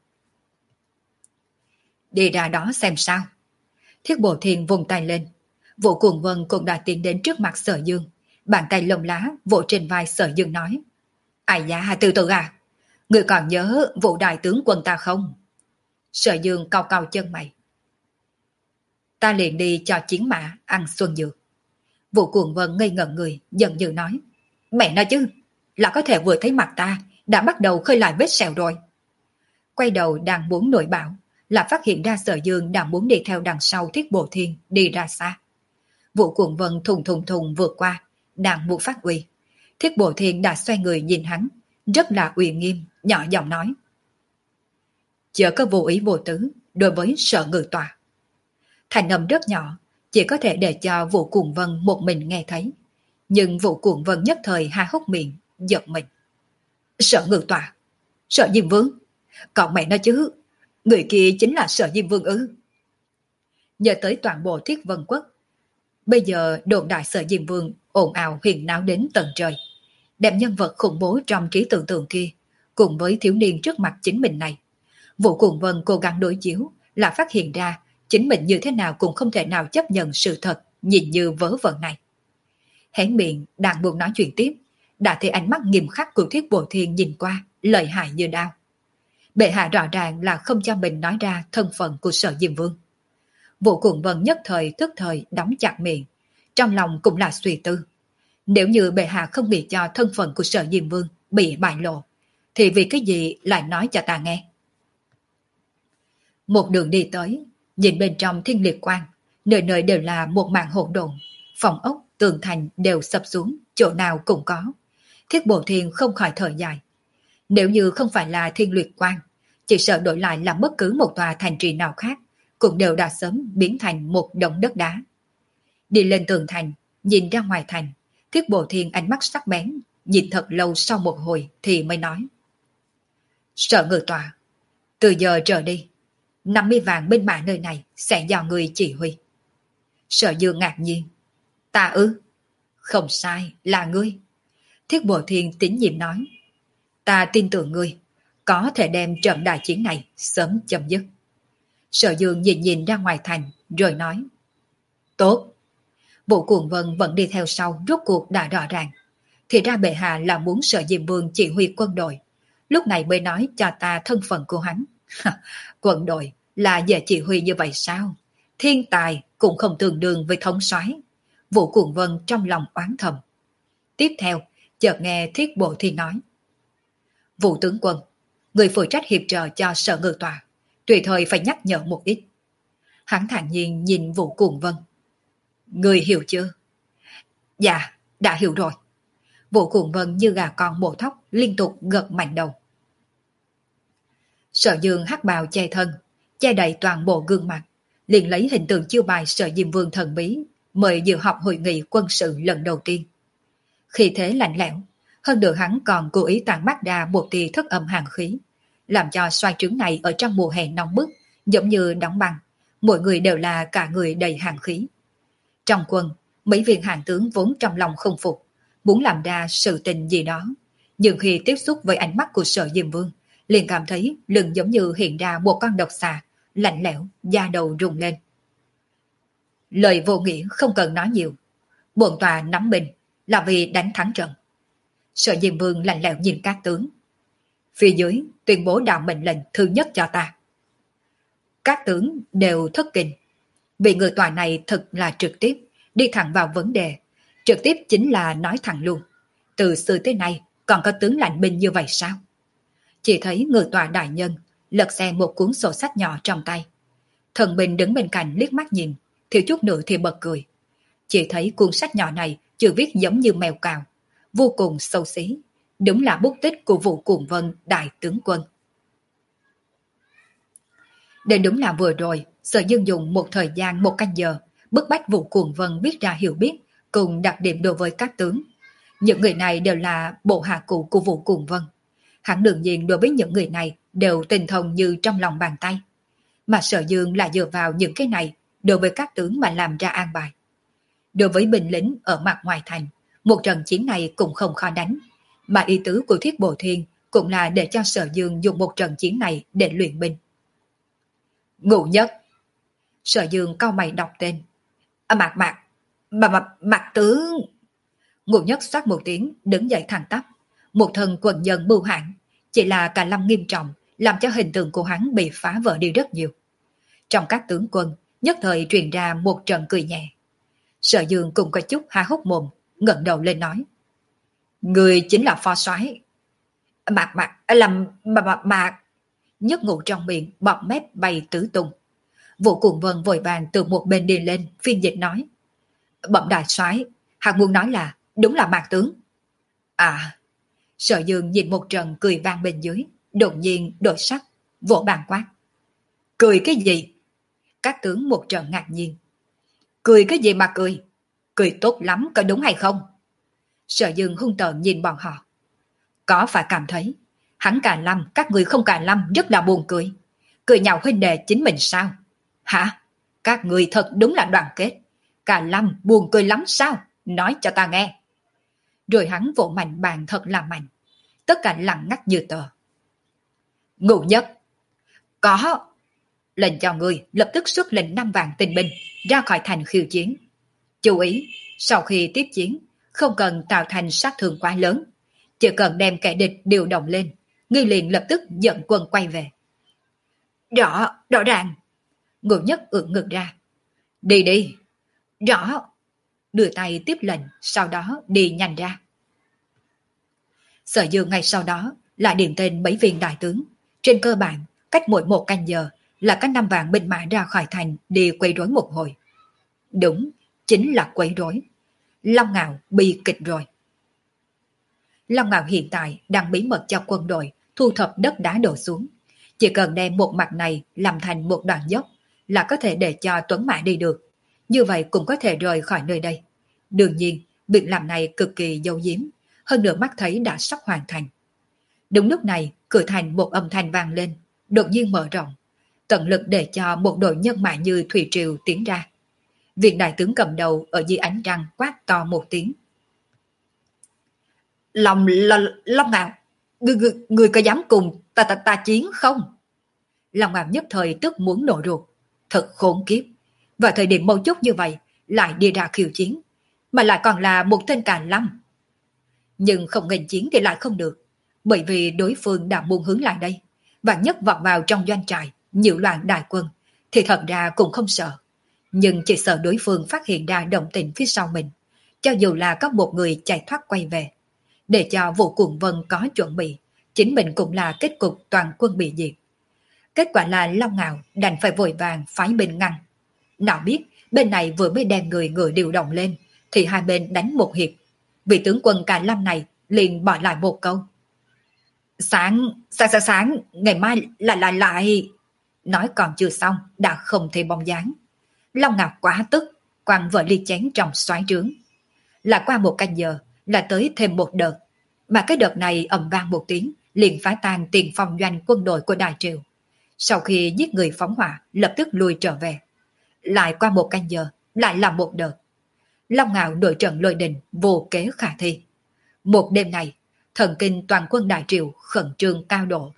[SPEAKER 1] Đi ra đó xem sao. Thiết Bộ Thiên vùng tay lên. Vũ Cuồng Vân cũng đã tiến đến trước mặt Sở Dương, bàn tay lông lá vỗ trên vai Sở Dương nói. Ai da, từ từ à, người còn nhớ vụ đại tướng quân ta không? Sở Dương cau cau chân mày. Ta liền đi cho chiến mã ăn xuân dược. Vũ Cuồng Vân ngây ngẩn người, giận dữ nói. Mẹ nói chứ, là có thể vừa thấy mặt ta, đã bắt đầu khơi lại vết sẹo rồi. Quay đầu đang muốn nổi bão, là phát hiện ra Sở Dương đang muốn đi theo đằng sau Thiết Bộ Thiên đi ra xa. Vũ Cuồng Vân thùng thùng thùng vượt qua, đang muốn phát uy. Thiết Bộ Thiên đã xoay người nhìn hắn, rất là uy nghiêm, nhỏ giọng nói. Chớ có vô ý vô tứ đối với Sở Ngự Tọa. Thành âm rất nhỏ, chỉ có thể để cho Vũ Cuồng Vân một mình nghe thấy. Nhưng Vũ Cuồng Vân nhất thời há hốc miệng, giật mình. Sở Ngự Tọa, Sở Diêm Vương, còn mẹ nói chứ, người kia chính là Sở Diêm Vương ư? Nhớ tới toàn bộ Thiết Vân Quốc, bây giờ đồn đại Sở Diêm Vương ồn ào huyền náo đến tận trời, đem nhân vật khủng bố trong trí tưởng tượng kia cùng với thiếu niên trước mặt chính mình này. Vũ Cuồng Vân cố gắng đối chiếu là phát hiện ra chính mình như thế nào cũng không thể nào chấp nhận sự thật nhìn như vớ vẩn này. Hé miệng đang buồn nói chuyện tiếp, đã thấy ánh mắt nghiêm khắc của Thiết Bộ Thiên nhìn qua, lợi hại như đao. Bệ hạ rõ ràng là không cho mình nói ra thân phận của Sở Diêm Vương. Vũ Cuồng Vân nhất thời tức thời đóng chặt miệng, trong lòng cũng là suy tư. Nếu như bệ hạ không nghĩ cho thân phận của Sở Diêm Vương bị bại lộ, thì vì cái gì lại nói cho ta nghe? Một đường đi tới, nhìn bên trong thiên liệt quang, nơi nơi đều là một mảng hỗn độn, phòng ốc, tường thành đều sập xuống, chỗ nào cũng có. Thiết Bộ Thiên không khỏi thở dài. Nếu như không phải là thiên liệt quang, chỉ sợ đổi lại là bất cứ một tòa thành trì nào khác, cũng đều đã sớm biến thành một đống đất đá. Đi lên tường thành, nhìn ra ngoài thành, Thiết Bộ Thiên ánh mắt sắc bén, nhìn thật lâu sau một hồi thì mới nói. Sở Ngự Tọa, từ giờ trở đi, năm mươi vạn binh mã nơi này sẽ do người chỉ huy. Sở Dương ngạc nhiên. Ta ư? Không sai, là ngươi. Thiết Bộ Thiên tín nhiệm nói. Ta tin tưởng ngươi, có thể đem trận đại chiến này sớm chấm dứt. Sở Dương nhìn nhìn ra ngoài thành, rồi nói. Tốt. Vũ Cuồng Vân vẫn đi theo sau, rốt cuộc đã rõ ràng. Thì ra bệ hạ là muốn Sở Diêm Vương chỉ huy quân đội. Lúc này mới nói cho ta thân phận của hắn. Quân đội là dễ chỉ huy như vậy sao? Thiên tài cũng không tương đương với thống soái. Vũ Cuồng Vân trong lòng oán thầm. Tiếp theo, chợt nghe Thiết Bộ Thiên nói. Vũ tướng quân, người phụ trách hiệp trợ cho Sở Ngự Tọa, tùy thời phải nhắc nhở một ít. Hắn thản nhiên nhìn Vũ Cuồng Vân. Người hiểu chưa? Dạ, đã hiểu rồi. Vũ Cuồng Vân như gà con mổ thóc liên tục gật mạnh đầu. Sở Dương hắc bào che thân, che đậy toàn bộ gương mặt, liền lấy hình tượng chiêu bài Sở Diêm Vương thần bí, mời dự họp hội nghị quân sự lần đầu tiên. Khi thế lạnh lẽo, hơn nữa hắn còn cố ý tàn mắt ra một tia thất âm hàn khí, làm cho xoay trứng này ở trong mùa hè nóng bức, giống như đóng băng, mỗi người đều là cả người đầy hàn khí. Trong quân, mấy viên hàn tướng vốn trong lòng không phục, muốn làm ra sự tình gì đó, nhưng khi tiếp xúc với ánh mắt của Sở Diêm Vương, liền cảm thấy lưng giống như hiện ra một con độc xà, lạnh lẽo, da đầu rung lên. Lời vô nghĩa không cần nói nhiều, bổn tòa nắm binh là vì đánh thắng trận. Sở Diêm Vương lạnh lẽo nhìn các tướng. Phía dưới tuyên bố đạo mệnh lệnh thứ nhất cho ta. Các tướng đều thất kinh, vì người tòa này thật là trực tiếp, đi thẳng vào vấn đề, trực tiếp chính là nói thẳng luôn. Từ xưa tới nay còn có tướng lãnh binh như vậy sao? Chỉ thấy người tòa đại nhân lật xem một cuốn sổ sách nhỏ trong tay. Thần binh đứng bên cạnh liếc mắt nhìn, thiếu chút nữa thì bật cười. Chỉ thấy cuốn sách nhỏ này chữ viết giống như mèo cào, vô cùng xấu xí, đúng là bút tích của Vũ Cuồng Vân đại tướng quân. Đến đúng là vừa rồi, Sở Dương dùng một thời gian một canh giờ, bức bách Vũ Cuồng Vân biết ra hiểu biết, cùng đặc điểm đối với các tướng. Những người này đều là bộ hạ cụ của Vũ Cuồng Vân. Hắn đương nhiên đối với những người này đều tình thông như trong lòng bàn tay. Mà Sở Dương là dựa vào những cái này đối với các tướng mà làm ra an bài. Đối với binh lính ở mặt ngoài thành, một trận chiến này cũng không khó đánh, mà ý tứ của Thiết Bộ Thiên cũng là để cho Sở Dương dùng một trận chiến này để luyện binh. Ngụ Nhất. Sở Dương cau mày đọc tên. À, Mạc Mạc, bà Mạc, Mạc tướng. Ngụ Nhất xoát một tiếng, đứng dậy thẳng tắp. Một thần quần nhân mưu hãn, chỉ là cả lâm nghiêm trọng, làm cho hình tượng của hắn bị phá vỡ đi rất nhiều. Trong các tướng quân, nhất thời truyền ra một trận cười nhẹ. Sở Dương cũng có chút há hốc mồm, ngẩng đầu lên nói. Người chính là phó soái. Mạc Mạc, làm Mạc Mạc Mạc. Nhất Ngụ trong miệng, bọt mép bay tứ tung. Vũ Cuồng Vân vội vàng từ một bên đi lên, phiên dịch nói. Bẩm đại soái, hắn muốn nói là, đúng là Mạc tướng. À, Sở Dương nhìn một trận cười vang bên dưới, đột nhiên đổi sắc, vỗ bàn quát. Cười cái gì? Các tướng một trận ngạc nhiên. Cười cái gì mà cười? Cười tốt lắm có đúng hay không? Sở Dương hung tợn nhìn bọn họ. Có phải cảm thấy hắn Cà Lâm, các người không Cà Lâm rất là buồn cười. Cười nhạo huynh đệ chính mình sao? Hả? Các người thật đúng là đoàn kết. Cà Lâm buồn cười lắm sao? Nói cho ta nghe. Rồi hắn vỗ mạnh bàn thật là mạnh. Tất cả lặng ngắt như tờ. Ngụ Nhất. Có. Lệnh cho người lập tức xuất lệnh năm vạn tinh binh ra khỏi thành khiêu chiến. Chú ý, sau khi tiếp chiến, không cần tạo thành sát thương quá lớn, chỉ cần đem kẻ địch điều động lên, ngươi liền lập tức dẫn quân quay về. Rõ, rõ ràng. Ngũ Nhất ưỡn ngực ra. Đi đi. Rõ. Đưa tay tiếp lệnh, sau đó đi nhanh ra. Sở Dương ngay sau đó lại điểm tên mấy viên đại tướng. Trên cơ bản, cách mỗi một canh giờ là các năm vạn binh mã ra khỏi thành đi quấy rối một hồi. Đúng, chính là quấy rối. Long Ngạo bị kịch rồi. Long Ngạo hiện tại đang bí mật cho quân đội thu thập đất đá đổ xuống. Chỉ cần đem một mặt này làm thành một đoạn dốc là có thể để cho Tuấn Mã đi được. Như vậy cũng có thể rời khỏi nơi đây. Đương nhiên, việc làm này cực kỳ giấu giếm, hơn nữa mắt thấy đã sắp hoàn thành. Đúng lúc này, cửa thành một âm thanh vang lên, đột nhiên mở rộng, tận lực để cho một đội nhân mã như thủy triều tiến ra. Viên đại tướng cầm đầu ở dưới ánh trăng quát to một tiếng. Long, Long, Long Ngạo, người, người, người có dám cùng ta, ta, ta chiến không? Long Ngạo nhất thời tức muốn nổ ruột. Thật khốn kiếp. Vào thời điểm mấu chốt như vậy, lại đi ra khiêu chiến, mà lại còn là một tên càn lâm. Nhưng không nghênh chiến thì lại không được, bởi vì đối phương đã buông hướng lại đây, và nhất vọt vào trong doanh trại, nhiễu loạn đại quân, thì thật ra cũng không sợ. Nhưng chỉ sợ đối phương phát hiện ra động tĩnh phía sau mình, cho dù là có một người chạy thoát quay về. Để cho Vũ Cuồng Vân có chuẩn bị, chính mình cũng là kết cục toàn quân bị diệt. Kết quả là Long Ngạo đành phải vội vàng phái binh ngăn. Nào biết bên này vừa mới đem người ngựa điều động lên, thì hai bên đánh một hiệp. Vị tướng quân Cà Lâm này liền bỏ lại một câu. Sáng, sáng, sáng, sáng, ngày mai lại lại lại. Nói còn chưa xong, đã không thấy bóng dáng. Long Ngạo quá tức, quăng vợ ly chén trong xoáy trướng. Là qua một canh giờ, là tới thêm một đợt. Mà cái đợt này ầm vang một tiếng, liền phá tan tiền phòng doanh quân đội của Đại Triều. Sau khi giết người phóng hỏa, lập tức lùi trở về. Lại qua một canh giờ, lại là một đợt. Long Ngạo nội trận lôi đình, vô kế khả thi. Một đêm này, thần kinh toàn quân Đại Triều khẩn trương cao độ.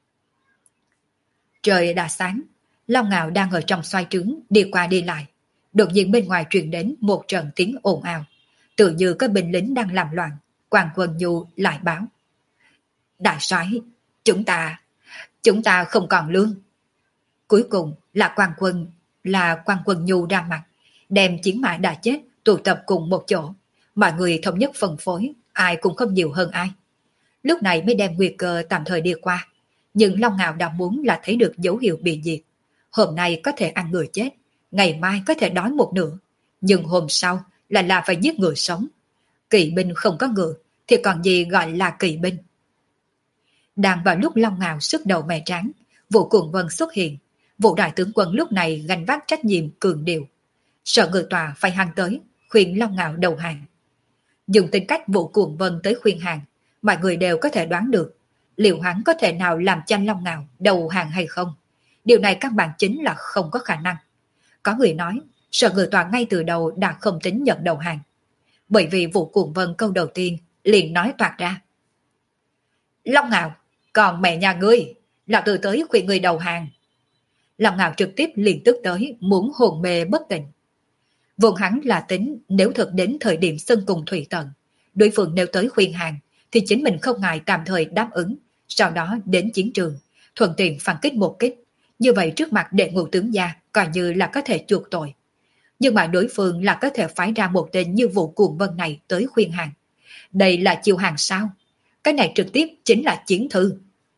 [SPEAKER 1] Trời đã sáng, Long Ngạo đang ở trong xoay trướng, đi qua đi lại. Đột nhiên bên ngoài truyền đến một trận tiếng ồn ào. Tự như có binh lính đang làm loạn. Quan Quân Nhu lại báo. Đại soái, chúng ta, chúng ta không còn lương. Cuối cùng là Quan Quân, là Quan Quân Nhu ra mặt, đem chiến mã đã chết tụ tập cùng một chỗ. Mọi người thống nhất phân phối, ai cũng không nhiều hơn ai. Lúc này mới đem nguy cơ tạm thời đi qua. Nhưng Long Ngạo đã muốn là thấy được dấu hiệu bị diệt. Hôm nay có thể ăn người chết, ngày mai có thể đói một nửa, nhưng hôm sau là là phải giết người sống. Kỵ binh không có ngựa thì còn gì gọi là kỵ binh. Đang vào lúc Long Ngạo sức đầu mẻ trắng, Vũ Cuồng Vân xuất hiện. Vũ đại tướng quân lúc này gánh vác trách nhiệm cường điều. Sợ người tòa phải hăng tới, khuyên Long Ngạo đầu hàng. Dùng tính cách Vũ Cuồng Vân tới khuyên hàng, mọi người đều có thể đoán được liệu hắn có thể nào làm cho Long Ngạo đầu hàng hay không. Điều này căn bản chính là không có khả năng. Có người nói, Sở Ngự Tòa ngay từ đầu đã không tính nhận đầu hàng. Bởi vì Vũ Cuồng Vân câu đầu tiên liền nói toạc ra. Long Ngạo, còn mẹ nhà ngươi, lão tử tới khuyên người đầu hàng. Long Ngạo trực tiếp liền tức tới, muốn hồn mê bất tỉnh. Vốn hắn là tính nếu thật đến thời điểm sân cùng thủy tận, đối phương nếu tới khuyên hàng, thì chính mình không ngại tạm thời đáp ứng, sau đó đến chiến trường, thuận tiện phản kích một kích. Như vậy trước mặt đệ ngũ tướng gia, coi như là có thể chuộc tội. Nhưng mà đối phương là có thể phái ra một tên như Vũ Cuồng Vân này tới khuyên hàng. Đây là chiêu hàng sao? Cái này trực tiếp chính là chiến thư.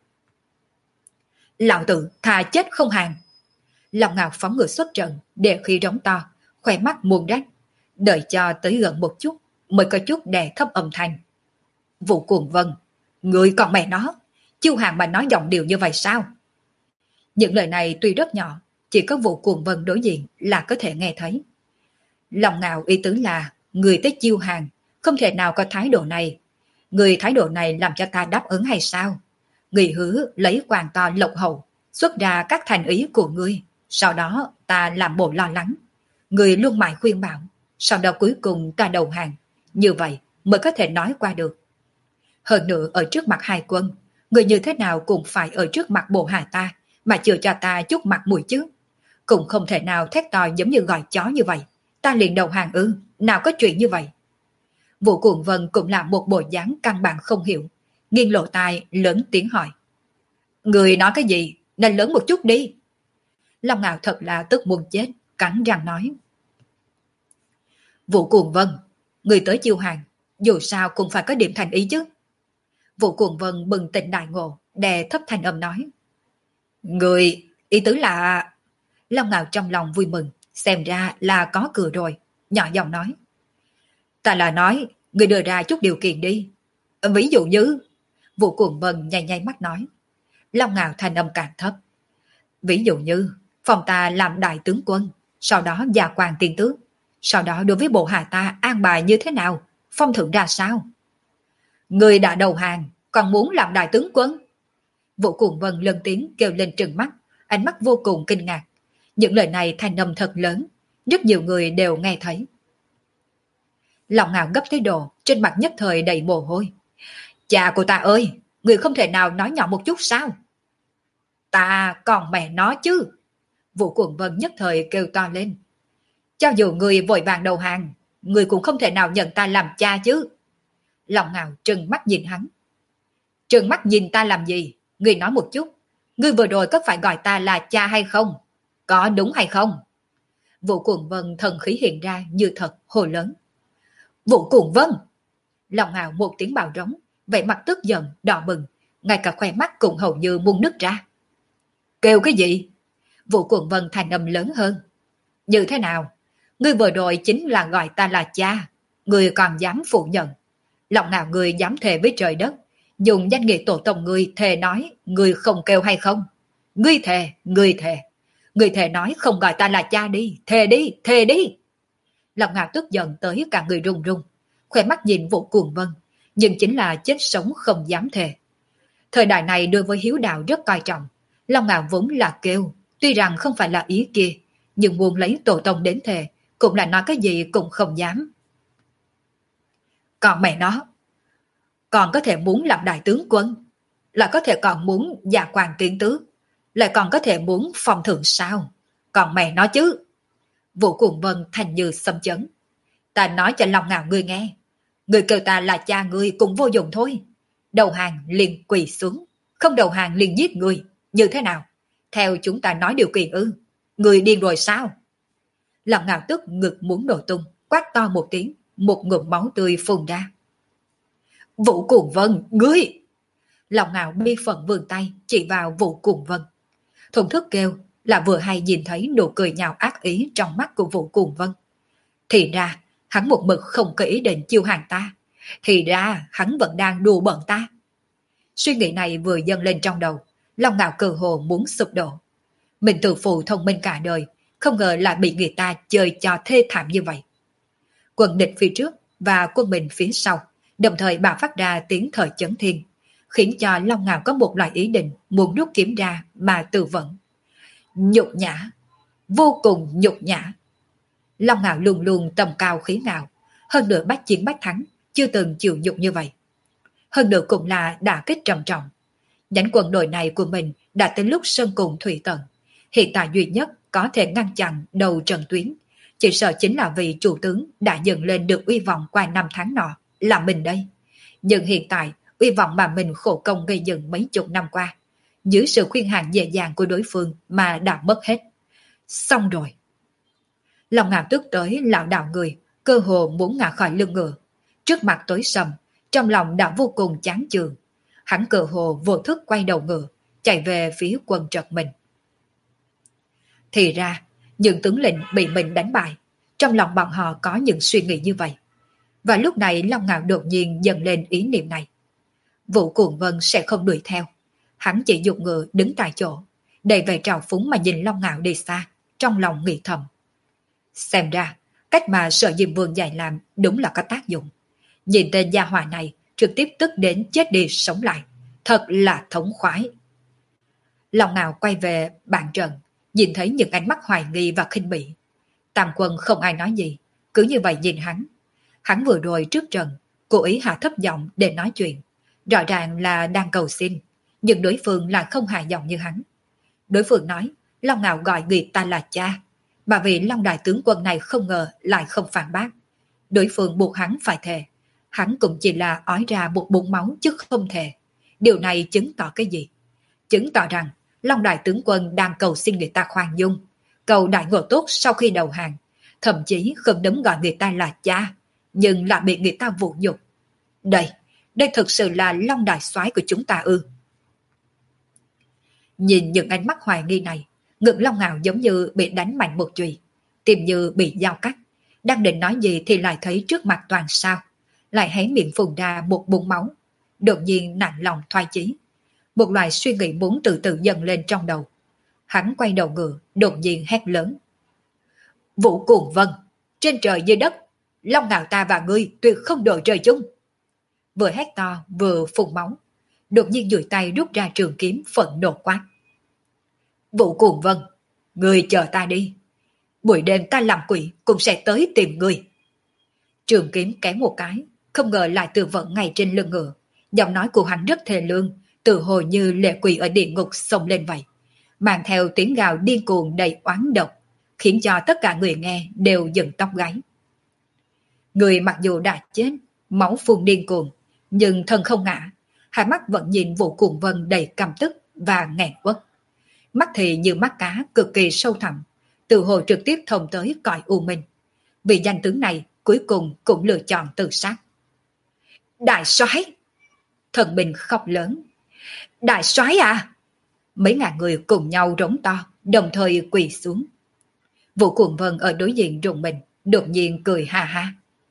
[SPEAKER 1] Lão tử thà chết không hàng. Long Ngạo phóng ngựa xuất trận, để khi rống to, khỏe mắt muôn rách. Đợi cho tới gần một chút, mới có chút đè thấp âm thanh. Vũ Cuồng Vân, người còn mẹ nó, chiêu hàng mà nói giọng điều như vậy sao? Những lời này tuy rất nhỏ, chỉ có Vũ Cuồng Vân đối diện là có thể nghe thấy. Long Ngạo ý tứ là, người tới chiêu hàng, không thể nào có thái độ này. Người thái độ này làm cho ta đáp ứng hay sao? Người hứa lấy quan to lộc hậu, xuất ra các thành ý của ngươi, sau đó ta làm bộ lo lắng. Người luôn mãi khuyên bảo, sau đó cuối cùng ta đầu hàng. Như vậy mới có thể nói qua được. Hơn nữa ở trước mặt hai quân, người như thế nào cũng phải ở trước mặt bộ hạ ta, mà chưa cho ta chút mặt mũi chứ. Cũng không thể nào thét to giống như gọi chó như vậy. Ta liền đầu hàng ư, nào có chuyện như vậy. Vũ Cuồng Vân cũng là một bộ dáng căn bản không hiểu, nghiêng lộ tai lớn tiếng hỏi. Người nói cái gì, nên lớn một chút đi. Long Ngạo thật là tức muốn chết, cắn răng nói. Vũ Cuồng Vân, người tới chiêu hàng, dù sao cũng phải có điểm thành ý chứ. Vũ Cuồng Vân bừng tỉnh đại ngộ, đè thấp thanh âm nói. Người, ý tứ là... Long Ngạo trong lòng vui mừng, xem ra là có cửa rồi, nhỏ giọng nói. Ta là nói, người đưa ra chút điều kiện đi. Ví dụ như... Vũ Cuồng Vân nháy nháy mắt nói. Long Ngạo thanh âm càng thấp. Ví dụ như, phòng ta làm đại tướng quân, sau đó gia quan tiên tước, sau đó đối với bộ hạ ta an bài như thế nào, phong thưởng ra sao? Người đã đầu hàng, còn muốn làm đại tướng quân? Vũ Cuồng Vân lên tiếng kêu lên trừng mắt, ánh mắt vô cùng kinh ngạc. Những lời này thanh âm thật lớn, rất nhiều người đều nghe thấy. Lòng Ngạo gấp tới độ, trên mặt nhất thời đầy mồ hôi. Cha của ta ơi, người không thể nào nói nhỏ một chút sao? Ta còn mẹ nó chứ. Vũ Cuồng Vân nhất thời kêu to lên. Cho dù người vội vàng đầu hàng, người cũng không thể nào nhận ta làm cha chứ. Lòng Ngạo trừng mắt nhìn hắn. Trừng mắt nhìn ta làm gì? Người nói một chút. Người vừa rồi có phải gọi ta là cha hay không? Có đúng hay không? Vũ Cuồng Vân thần khí hiện ra như thật, hồ lớn. Vũ Cuồng Vân! Lòng Ngạo một tiếng bạo rống, vẻ mặt tức giận, đỏ bừng, ngay cả khoe mắt cũng hầu như muốn nứt ra. Kêu cái gì? Vũ Cuồng Vân thành âm lớn hơn. Như thế nào? Ngươi vừa rồi chính là gọi ta là cha, ngươi còn dám phủ nhận. Lòng nào ngươi dám thề với trời đất, dùng danh nghĩa tổ tông ngươi thề nói ngươi không kêu hay không? Ngươi thề, ngươi thề. Ngươi thề nói không gọi ta là cha đi, thề đi, thề đi. Lòng Ngạo tức giận tới cả người run run, khỏe mắt nhìn Vũ Cuồng Vân, nhưng chính là chết sống không dám thề. Thời đại này đối với hiếu đạo rất coi trọng, Long Ngạo vốn là kêu, tuy rằng không phải là ý kia, nhưng muốn lấy tổ tông đến thề, cũng là nói cái gì cũng không dám. Còn mẹ nó, còn có thể muốn làm đại tướng quân, lại có thể còn muốn gia quan tiến tước, lại còn có thể muốn phong thưởng sao? Còn mẹ nó chứ. Vũ Cuồng Vân thành như xâm chấn. Ta nói cho Long Ngạo ngươi nghe, ngươi kêu ta là cha ngươi cũng vô dụng thôi. Đầu hàng liền quỳ xuống, không đầu hàng liền giết ngươi, như thế nào? Theo chúng ta nói điều kiện ư? Ngươi điên rồi sao? Long Ngạo tức ngực muốn nổ tung, quát to một tiếng, một ngụm máu tươi phun ra. Vũ Cuồng Vân, ngươi! Long Ngạo bi phận vươn tay chỉ vào Vũ Cuồng Vân. Thuần thức kêu là vừa hay nhìn thấy nụ cười nhạo ác ý trong mắt của Vũ Cuồng Vân. Thì ra, hắn một mực không có ý định chiêu hàng ta. Thì ra, hắn vẫn đang đùa bận ta. Suy nghĩ này vừa dâng lên trong đầu, Long Ngạo cơ hồ muốn sụp đổ. Mình tự phụ thông minh cả đời, không ngờ lại bị người ta chơi cho thê thảm như vậy. Quân địch phía trước và quân mình phía sau, đồng thời bạo phát ra tiếng thời chấn thiên, khiến cho Long Ngạo có một loại ý định muốn rút kiếm ra mà tự vẫn. Nhục nhã, vô cùng nhục nhã. Long Ngạo luôn luôn tầm cao khí ngạo, hơn nữa bách chiến bách thắng, chưa từng chịu nhục như vậy. Hơn nữa cũng là đả kích trầm trọng. Nhánh quân đội này của mình đã tới lúc sơn cùng thủy tận. Hiện tại duy nhất có thể ngăn chặn đầu trận tuyến, chỉ sợ chính là vị chủ tướng đã dựng lên được uy vọng qua năm tháng nọ, là mình đây. Nhưng hiện tại, uy vọng mà mình khổ công gây dựng mấy chục năm qua, dưới sự khuyên hàng dễ dàng của đối phương mà đã mất hết. Xong rồi. Lòng Ngạo tức tới lão đạo người, cơ hồ muốn ngã khỏi lưng ngựa. Trước mặt tối sầm, trong lòng đã vô cùng chán chường. Hắn cơ hồ vô thức quay đầu ngựa, chạy về phía quân trật mình. Thì ra, những tướng lĩnh bị mình đánh bại, trong lòng bọn họ có những suy nghĩ như vậy. Và lúc này Long Ngạo đột nhiên dần lên ý niệm này. Vũ Cuồng Vân sẽ không đuổi theo. Hắn chỉ dùng ngựa đứng tại chỗ, đầy vẻ trào phúng mà nhìn Long Ngạo đi xa, trong lòng nghĩ thầm. Xem ra, cách mà Sở Diêm Vương dạy làm đúng là có tác dụng. Nhìn tên gia hỏa này, trực tiếp tức đến chết đi sống lại. Thật là thống khoái. Long Ngạo quay về bàn trận, nhìn thấy những ánh mắt hoài nghi và khinh bỉ. Tam quân không ai nói gì, cứ như vậy nhìn hắn. Hắn vừa rồi trước trận, cố ý hạ thấp giọng để nói chuyện. Rõ ràng là đang cầu xin, nhưng đối phương lại không hạ giọng như hắn. Đối phương nói, Long Ngạo gọi người ta là cha, mà vì Long đại tướng quân này không ngờ lại không phản bác. Đối phương buộc hắn phải thề, hắn cũng chỉ là ói ra một bụng máu chứ không thề. Điều này chứng tỏ cái gì? Chứng tỏ rằng Long đại tướng quân đang cầu xin người ta khoan dung, cầu đại ngộ tốt sau khi đầu hàng, thậm chí không đấm gọi người ta là cha, nhưng lại bị người ta vũ nhục. Đây, đây thực sự là Long đại soái của chúng ta ư? Nhìn những ánh mắt hoài nghi này, ngực Long Ngạo giống như bị đánh mạnh một chùy, tim như bị dao cắt. Đang định nói gì thì lại thấy trước mặt toàn sao, lại hé miệng phun ra một bụng máu. Đột nhiên nản lòng thoái chí, một loại suy nghĩ muốn từ từ dần lên trong đầu. Hắn quay đầu ngựa, đột nhiên hét lớn: Vũ Cuồng Vân, trên trời dưới đất, Long Ngạo ta và ngươi tuyệt không đội trời chung. Vừa hét to vừa phun máu, đột nhiên duỗi tay rút ra trường kiếm phẫn nộ quát: Vũ Cuồng Vân, ngươi chờ ta đi, buổi đêm ta làm quỷ cũng sẽ tới tìm ngươi. Trường kiếm kéo một cái, không ngờ lại tự vận ngay trên lưng ngựa. Giọng nói của hắn rất thề lương, tự hồ như lệ quỷ ở địa ngục xông lên vậy, mang theo tiếng gào điên cuồng đầy oán độc, khiến cho tất cả người nghe đều dựng tóc gáy. Người mặc dù đã chết, máu phun điên cuồng, nhưng thân không ngã, hai mắt vẫn nhìn Vũ Cuồng Vân đầy căm tức và nghẹn quất. Mắt thì như mắt cá cực kỳ sâu thẳm, tự hồ trực tiếp thông tới cõi u minh. Vị danh tướng này cuối cùng cũng lựa chọn tự sát. Đại soái! Thần binh khóc lớn. Đại soái à! Mấy ngàn người cùng nhau rống to, đồng thời quỳ xuống. Vũ Cuồng Vân ở đối diện rùng mình, đột nhiên cười ha ha.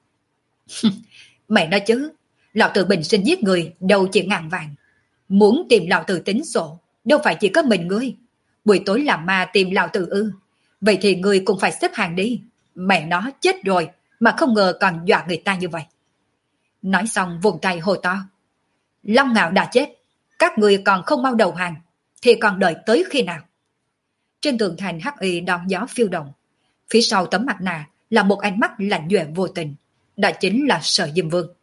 [SPEAKER 1] Mẹ nói chứ, lão tử bình sinh giết người đâu chỉ ngàn vàng. Muốn tìm lão tử tính sổ, đâu phải chỉ có mình ngươi. Buổi tối làm ma tìm lão tử ư? Vậy thì ngươi cũng phải xếp hàng đi. Mẹ nó chết rồi mà không ngờ còn dọa người ta như vậy. Nói xong vùng tay hô to: Long Ngạo đã chết, các ngươi còn không mau đầu hàng thì còn đợi tới khi nào? Trên tường thành hắc y đón gió phiêu động, phía sau tấm mặt nạ là một ánh mắt lạnh duệ vô tình, đó chính là Sở Diêm Vương.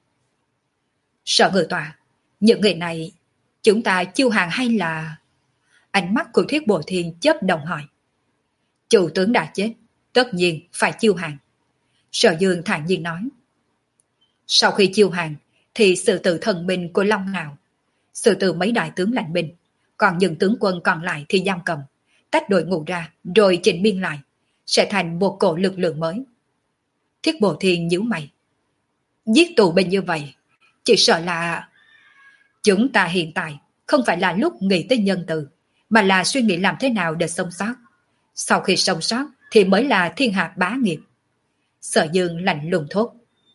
[SPEAKER 1] Sở Ngự Tọa, những người này chúng ta chiêu hàng hay là... Ánh mắt của Thiết Bổ Thiên chớp đồng hỏi. Chủ tướng đã chết, tất nhiên phải chiêu hàng. Sở Dương thản nhiên nói. Sau khi chiêu hàng thì sự tự thần binh của Long Ngạo, sự tự mấy đại tướng lãnh binh, còn những tướng quân còn lại thì giam cầm, tách đội ngũ ra rồi chỉnh biên lại, sẽ thành một cổ lực lượng mới. Thiết Bổ Thiên nhíu mày. Giết tù binh như vậy, chỉ sợ là... Chúng ta hiện tại không phải là lúc nghĩ tới nhân từ, mà là suy nghĩ làm thế nào để sống sót. Sau khi sống sót thì mới là thiên hạ bá nghiệp. Sở Dương lạnh lùng thốt.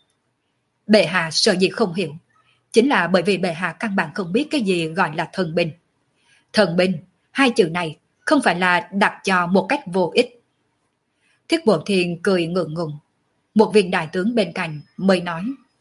[SPEAKER 1] Bệ hạ sợ gì không hiểu, chính là bởi vì bệ hạ căn bản không biết cái gì gọi là thần binh. Thần binh, hai chữ này không phải là đặt cho một cách vô ích. Thiết Bổ Thiên cười ngượng ngùng. Một viên đại tướng bên cạnh mới nói.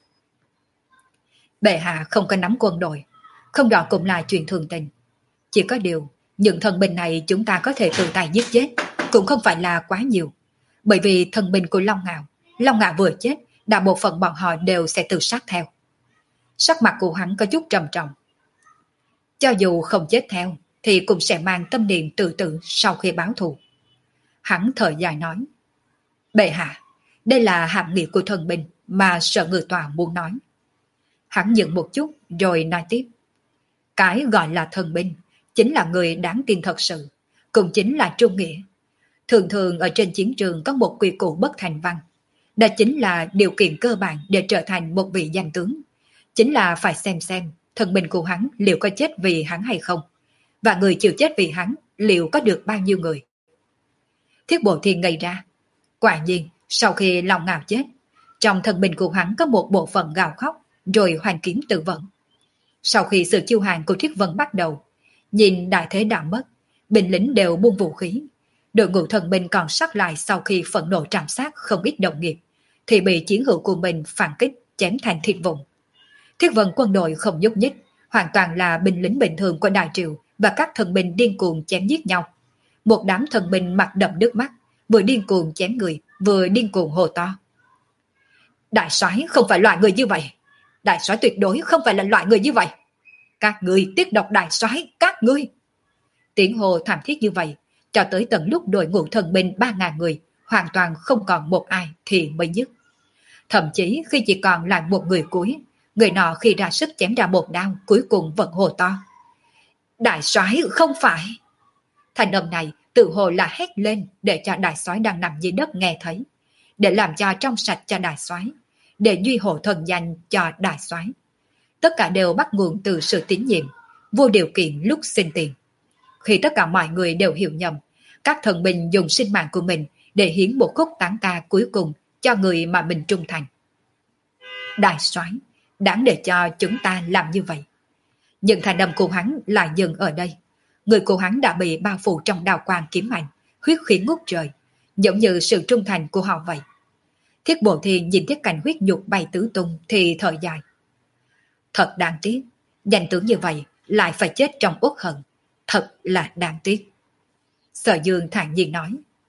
[SPEAKER 1] Bệ hạ không có nắm quân đội, không đó cũng là chuyện thường tình. Chỉ có điều, những thần binh này chúng ta có thể tự tay giết chết, cũng không phải là quá nhiều. Bởi vì thần binh của Long Ngạo, Long Ngạo vừa chết, đại bộ phận bọn họ đều sẽ tự sát theo. Sắc mặt của hắn có chút trầm trọng. Cho dù không chết theo, thì cũng sẽ mang tâm niệm tự tử sau khi báo thù. Hắn thở dài nói. Bệ hạ, đây là hàm nghĩa của thần binh mà Sở Ngự Tọa muốn nói. Hắn dừng một chút rồi nói tiếp. Cái gọi là thần binh chính là người đáng tin thật sự, cũng chính là trung nghĩa. Thường thường ở trên chiến trường có một quy củ bất thành văn. Đó chính là điều kiện cơ bản để trở thành một vị danh tướng. Chính là phải xem xem thần binh của hắn liệu có chết vì hắn hay không, và người chịu chết vì hắn liệu có được bao nhiêu người. Thiết Bộ Thiên ngây ra. Quả nhiên, sau khi Long Ngạo chết, trong thần binh của hắn có một bộ phận gào khóc rồi hoành kiếm tự vẫn. Sau khi sự chiêu hàng của Thiết Vân bắt đầu, nhìn đại thế đã mất, binh lính đều buông vũ khí. Đội ngũ thần binh còn sót lại sau khi phẫn nộ trảm sát không ít đồng nghiệp, thì bị chiến hữu của mình phản kích chém thành thịt vụn. Thiết Vân quân đội không nhúc nhích, hoàn toàn là binh lính bình thường của Đại Triều và các thần binh điên cuồng chém giết nhau. Một đám thần binh mặt đậm nước mắt, vừa điên cuồng chém người, vừa điên cuồng hô to. Đại soái không phải loại người như vậy. Đại soái tuyệt đối không phải là loại người như vậy. Các ngươi tiết độc đại soái, các ngươi. Tiếng hô thảm thiết như vậy, cho tới tận lúc đội ngũ thần binh ba ngàn người, hoàn toàn không còn một ai thì mới dứt. Thậm chí khi chỉ còn lại một người cuối, người nọ khi ra sức chém ra một đao cuối cùng vẫn hồ to. Đại soái không phải! Thành âm này tự hồ là hét lên để cho đại soái đang nằm dưới đất nghe thấy, để làm cho trong sạch cho đại soái, để duy hộ thần danh cho đại soái. Tất cả đều bắt nguồn từ sự tín nhiệm, vô điều kiện lúc xin tiền. Khi tất cả mọi người đều hiểu nhầm, các thần binh dùng sinh mạng của mình để hiến một khúc tán ca cuối cùng cho người mà mình trung thành. Đại soái, đáng để cho chúng ta làm như vậy. Nhưng thành âm của hắn lại dừng ở đây. Người của hắn đã bị bao phủ trong đào quang kiếm ảnh, huyết khí ngút trời, giống như sự trung thành của họ vậy. Thiết Bộ Thiên nhìn Thiết Cảnh huyết nhục bay tứ tung thì thở dài. Thật đáng tiếc, danh tướng như vậy lại phải chết trong uất hận. Thật là đáng tiếc. Sở Dương thản nhiên nói.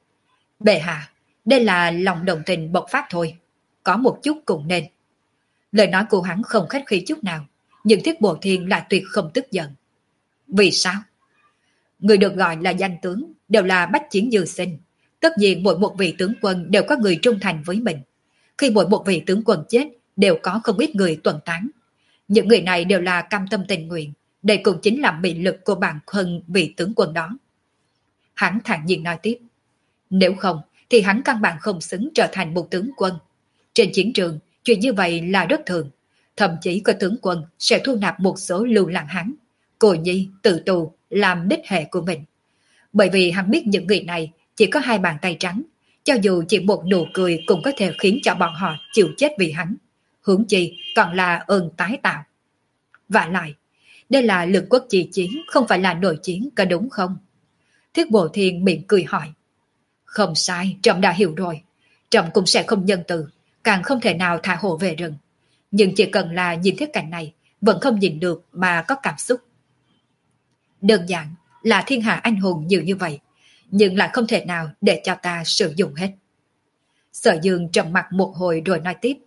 [SPEAKER 1] Bệ hạ, đây là lòng đồng tình bộc phát thôi. Có một chút cũng nên. Lời nói của hắn không khách khí chút nào, nhưng Thiết Bộ Thiên lại tuyệt không tức giận. Vì sao? Người được gọi là danh tướng đều là bách chiến dư sinh. Tất nhiên mỗi một vị tướng quân đều có người trung thành với mình. Khi mỗi một vị tướng quân chết đều có không ít người tuần tán. Những người này đều là cam tâm tình nguyện. Đây cũng chính là mị lực của bản thân vị tướng quân đó. Hắn thản nhiên nói tiếp. Nếu không thì hắn căn bản không xứng trở thành một tướng quân. Trên chiến trường, chuyện như vậy là rất thường. Thậm chí có tướng quân sẽ thu nạp một số lưu lạc hắn, cô nhi, tự tù, làm đích hệ của mình. Bởi vì hắn biết những người này chỉ có hai bàn tay trắng, cho dù chỉ một nụ cười cũng có thể khiến cho bọn họ chịu chết vì hắn. Huống chi còn là ơn tái tạo. Vả lại, đây là lực quốc chi chiến, không phải là nội chiến, có đúng không? Thiết Bộ Thiên miệng cười hỏi. Không sai, trẫm đã hiểu rồi. Trẫm cũng sẽ không nhân từ, càng không thể nào thả hổ về rừng. Nhưng chỉ cần là nhìn thấy cảnh này, vẫn không nhìn được mà có cảm xúc. Đơn giản là thiên hạ anh hùng nhiều như vậy, nhưng lại không thể nào để cho ta sử dụng hết. Sở Dương trầm mặt một hồi rồi nói tiếp.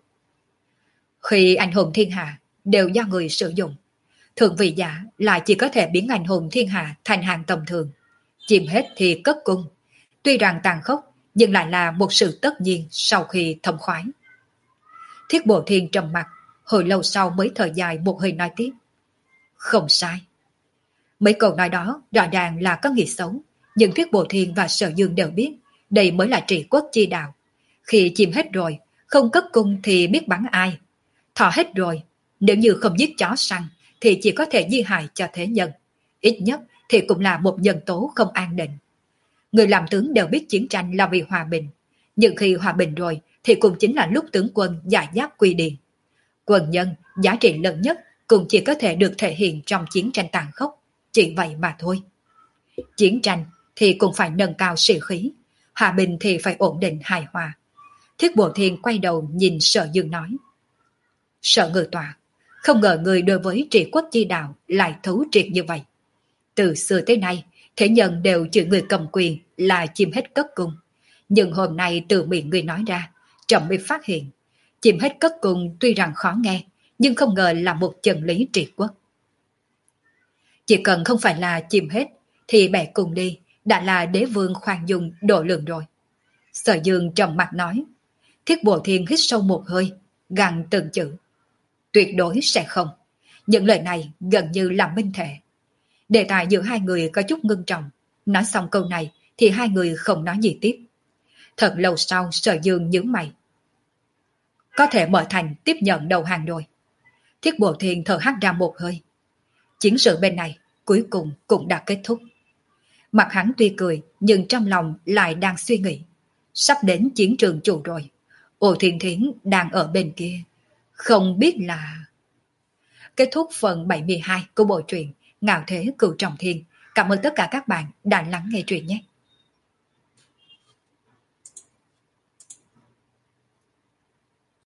[SPEAKER 1] Khi anh hùng thiên hạ đều do người sử dụng, thượng vị giả lại chỉ có thể biến anh hùng thiên hạ thành hàng tầm thường. Chìm hết thì cất cung. Tuy rằng tàn khốc, nhưng lại là một sự tất nhiên sau khi thông khoái. Thiết Bộ Thiên trầm mặt, hồi lâu sau mới thở dài một hơi nói tiếp. Không sai. Mấy câu nói đó rõ ràng là có nghĩa xấu, nhưng Thiết Bộ Thiên và Sở Dương đều biết đây mới là trị quốc chi đạo. Khi chìm hết rồi, không cất cung thì biết bắn ai. Thọ hết rồi, nếu như không giết chó săn thì chỉ có thể di hại cho thế nhân. Ít nhất thì cũng là một nhân tố không an định. Người làm tướng đều biết chiến tranh là vì hòa bình, nhưng khi hòa bình rồi thì cũng chính là lúc tướng quân giải giáp quy điền. Quân nhân, giá trị lớn nhất cũng chỉ có thể được thể hiện trong chiến tranh tàn khốc, chỉ vậy mà thôi. Chiến tranh thì cũng phải nâng cao sĩ khí, hòa bình thì phải ổn định hài hòa. Thiết Bộ Thiên quay đầu nhìn Sở Dương nói. Sở Ngự Tọa, không ngờ người đối với trị quốc chi đạo lại thấu triệt như vậy. Từ xưa tới nay, thế nhân đều chửi người cầm quyền là chim hết cất cung. Nhưng hôm nay từ miệng người nói ra, trẫm mới phát hiện. Chim hết cất cung tuy rằng khó nghe, nhưng không ngờ là một chân lý trị quốc. Chỉ cần không phải là chim hết, thì bẻ cùng đi, đã là đế vương khoan dung độ lượng rồi. Sở Dương trầm mặt nói. Thiết Bộ Thiên hít sâu một hơi, gằn từng chữ. Tuyệt đối sẽ không. Những lời này gần như là minh thể. Đề tài giữa hai người có chút ngưng trọng. Nói xong câu này thì hai người không nói gì tiếp. Thật lâu sau Sở Dương nhướng mày. Có thể mở thành tiếp nhận đầu hàng rồi. Thiết Bộ Thiên thở hắt ra một hơi. Chiến sự bên này cuối cùng cũng đã kết thúc. Mặt hắn tuy cười nhưng trong lòng lại đang suy nghĩ. Sắp đến chiến trường chủ rồi. Ô Thiên Thiến đang ở bên kia. Không biết là... Kết thúc phần bảy mươi hai của bộ truyện Ngạo Thế Cửu Trọng Thiên. Cảm ơn tất cả các bạn đã lắng nghe truyện nhé.